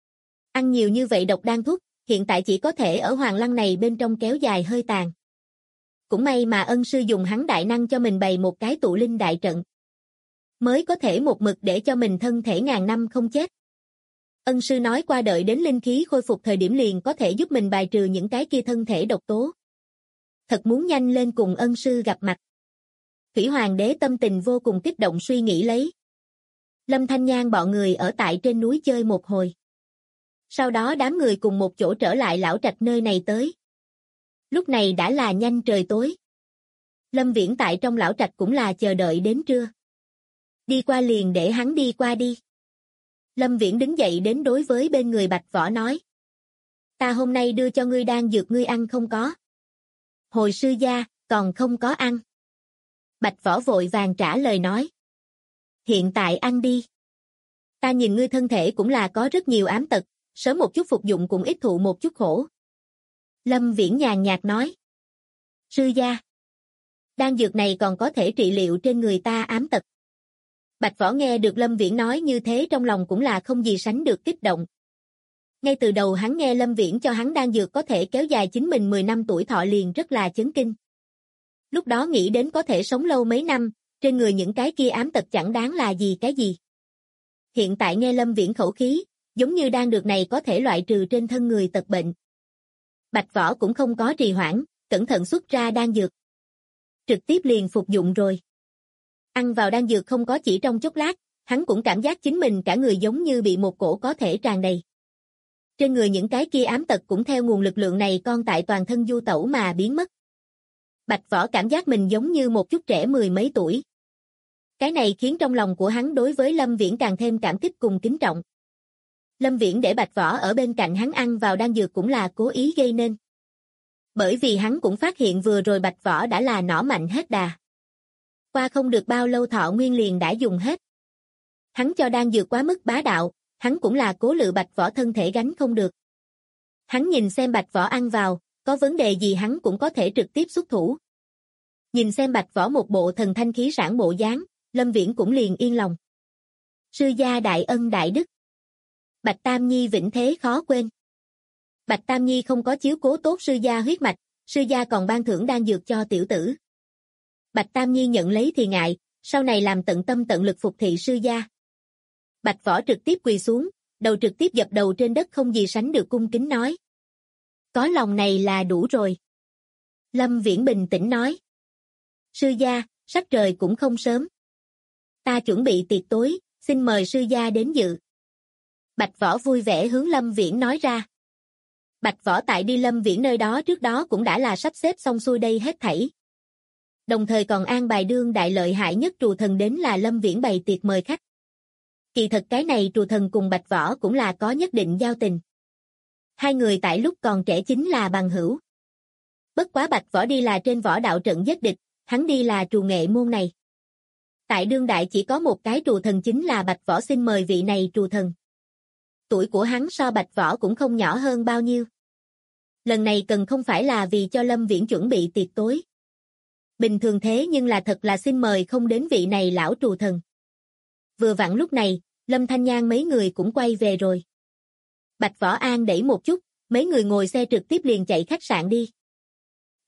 Ăn nhiều như vậy độc đan thuốc, hiện tại chỉ có thể ở hoàng lăng này bên trong kéo dài hơi tàn. Cũng may mà ân sư dùng hắn đại năng cho mình bày một cái tụ linh đại trận. Mới có thể một mực để cho mình thân thể ngàn năm không chết. Ân sư nói qua đợi đến linh khí khôi phục thời điểm liền có thể giúp mình bài trừ những cái kia thân thể độc tố. Thật muốn nhanh lên cùng ân sư gặp mặt. Thủy Hoàng đế tâm tình vô cùng kích động suy nghĩ lấy. Lâm Thanh Nhan bọn người ở tại trên núi chơi một hồi. Sau đó đám người cùng một chỗ trở lại lão trạch nơi này tới. Lúc này đã là nhanh trời tối. Lâm Viễn tại trong lão trạch cũng là chờ đợi đến trưa. Đi qua liền để hắn đi qua đi. Lâm Viễn đứng dậy đến đối với bên người Bạch Võ nói. Ta hôm nay đưa cho ngươi đan dược ngươi ăn không có. Hồi sư gia, còn không có ăn. Bạch Võ vội vàng trả lời nói. Hiện tại ăn đi. Ta nhìn ngươi thân thể cũng là có rất nhiều ám tật, sớm một chút phục dụng cũng ít thụ một chút khổ. Lâm Viễn nhàn nhạt nói. Sư gia. Đan dược này còn có thể trị liệu trên người ta ám tật. Bạch Võ nghe được Lâm Viễn nói như thế trong lòng cũng là không gì sánh được kích động. Ngay từ đầu hắn nghe Lâm Viễn cho hắn đan dược có thể kéo dài chính mình 10 năm tuổi thọ liền rất là chấn kinh. Lúc đó nghĩ đến có thể sống lâu mấy năm, trên người những cái kia ám tật chẳng đáng là gì cái gì. Hiện tại nghe Lâm Viễn khẩu khí, giống như đan dược này có thể loại trừ trên thân người tật bệnh. Bạch Võ cũng không có trì hoãn, cẩn thận xuất ra đan dược. Trực tiếp liền phục dụng rồi. Ăn vào đan dược không có chỉ trong chốc lát, hắn cũng cảm giác chính mình cả người giống như bị một cổ có thể tràn đầy. Trên người những cái kia ám tật cũng theo nguồn lực lượng này con tại toàn thân du tẩu mà biến mất. Bạch Võ cảm giác mình giống như một chút trẻ mười mấy tuổi. Cái này khiến trong lòng của hắn đối với Lâm Viễn càng thêm cảm kích cùng kính trọng. Lâm Viễn để Bạch Võ ở bên cạnh hắn ăn vào đan dược cũng là cố ý gây nên. Bởi vì hắn cũng phát hiện vừa rồi Bạch Võ đã là nỏ mạnh hết đà. Qua không được bao lâu thọ nguyên liền đã dùng hết. Hắn cho đan dược quá mức bá đạo, hắn cũng là cố lự Bạch Võ thân thể gánh không được. Hắn nhìn xem Bạch Võ ăn vào, có vấn đề gì hắn cũng có thể trực tiếp xuất thủ. Nhìn xem Bạch Võ một bộ thần thanh khí sảng bộ dáng, Lâm Viễn cũng liền yên lòng. Sư gia đại ân đại đức. Bạch Tam Nhi vĩnh thế khó quên. Bạch Tam Nhi không có chiếu cố tốt sư gia huyết mạch, sư gia còn ban thưởng đan dược cho tiểu tử. Bạch Tam Nhi nhận lấy thì ngại, sau này làm tận tâm tận lực phục thị sư gia. Bạch Võ trực tiếp quỳ xuống, đầu trực tiếp dập đầu trên đất không gì sánh được cung kính nói. Có lòng này là đủ rồi. Lâm Viễn bình tĩnh nói. Sư gia, sắc trời cũng không sớm. Ta chuẩn bị tiệc tối, xin mời sư gia đến dự. Bạch Võ vui vẻ hướng Lâm Viễn nói ra. Bạch Võ tại đi Lâm Viễn nơi đó trước đó cũng đã là sắp xếp xong xuôi đây hết thảy. Đồng thời còn an bài đương đại lợi hại nhất trù thần đến là Lâm Viễn bày tiệc mời khách. Kỳ thật cái này trù thần cùng Bạch Võ cũng là có nhất định giao tình. Hai người tại lúc còn trẻ chính là bằng hữu. Bất quá Bạch Võ đi là trên võ đạo trận giết địch, hắn đi là trù nghệ môn này. Tại đương đại chỉ có một cái trù thần chính là Bạch Võ xin mời vị này trù thần. Tuổi của hắn so Bạch Võ cũng không nhỏ hơn bao nhiêu. Lần này cần không phải là vì cho Lâm Viễn chuẩn bị tiệc tối. Bình thường thế nhưng là thật là xin mời không đến vị này lão trù thần. Vừa vặn lúc này, Lâm Thanh Nhan mấy người cũng quay về rồi. Bạch Võ An đẩy một chút, mấy người ngồi xe trực tiếp liền chạy khách sạn đi.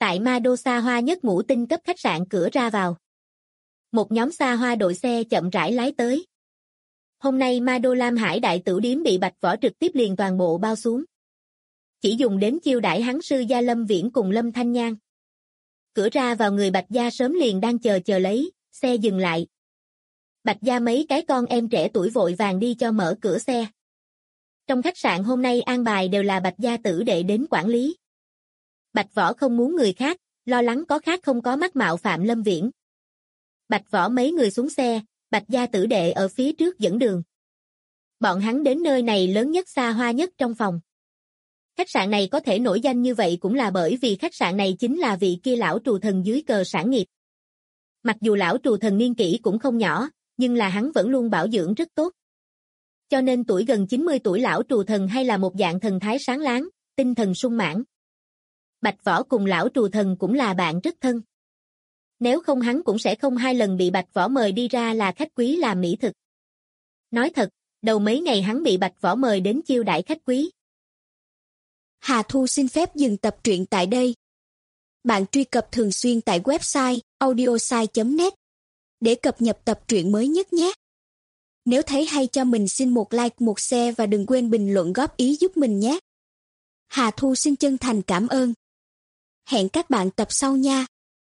Tại Ma Đô xa hoa nhất ngũ tinh cấp khách sạn cửa ra vào. Một nhóm xa hoa đội xe chậm rãi lái tới. Hôm nay Ma Đô Lam Hải đại tửu điếm bị Bạch Võ trực tiếp liền toàn bộ bao xuống. Chỉ dùng đến chiêu đãi hắn sư gia Lâm Viễn cùng Lâm Thanh Nhan. Cửa ra vào người Bạch gia sớm liền đang chờ lấy, xe dừng lại. Bạch gia mấy cái con em trẻ tuổi vội vàng đi cho mở cửa xe. Trong khách sạn hôm nay an bài đều là Bạch gia tử đệ đến quản lý. Bạch Võ không muốn người khác, lo lắng có khác không có mắt mạo phạm Lâm Viễn. Bạch Võ mấy người xuống xe, Bạch gia tử đệ ở phía trước dẫn đường. Bọn hắn đến nơi này lớn nhất xa hoa nhất trong phòng. Khách sạn này có thể nổi danh như vậy cũng là bởi vì khách sạn này chính là vị kia lão trù thần dưới cờ sản nghiệp. Mặc dù lão trù thần niên kỷ cũng không nhỏ, nhưng là hắn vẫn luôn bảo dưỡng rất tốt. Cho nên tuổi gần 90 tuổi lão trù thần hay là một dạng thần thái sáng láng, tinh thần sung mãn. Bạch Võ cùng lão trù thần cũng là bạn rất thân. Nếu không hắn cũng sẽ không hai lần bị Bạch Võ mời đi ra là khách quý làm mỹ thực. Nói thật, đầu mấy ngày hắn bị Bạch Võ mời đến chiêu đãi khách quý. Hà Thu xin phép dừng tập truyện tại đây. Bạn truy cập thường xuyên tại website audiosai.net để cập nhật tập truyện mới nhất nhé. Nếu thấy hay cho mình xin một like, một share và đừng quên bình luận góp ý giúp mình nhé. Hà Thu xin chân thành cảm ơn. Hẹn các bạn tập sau nha.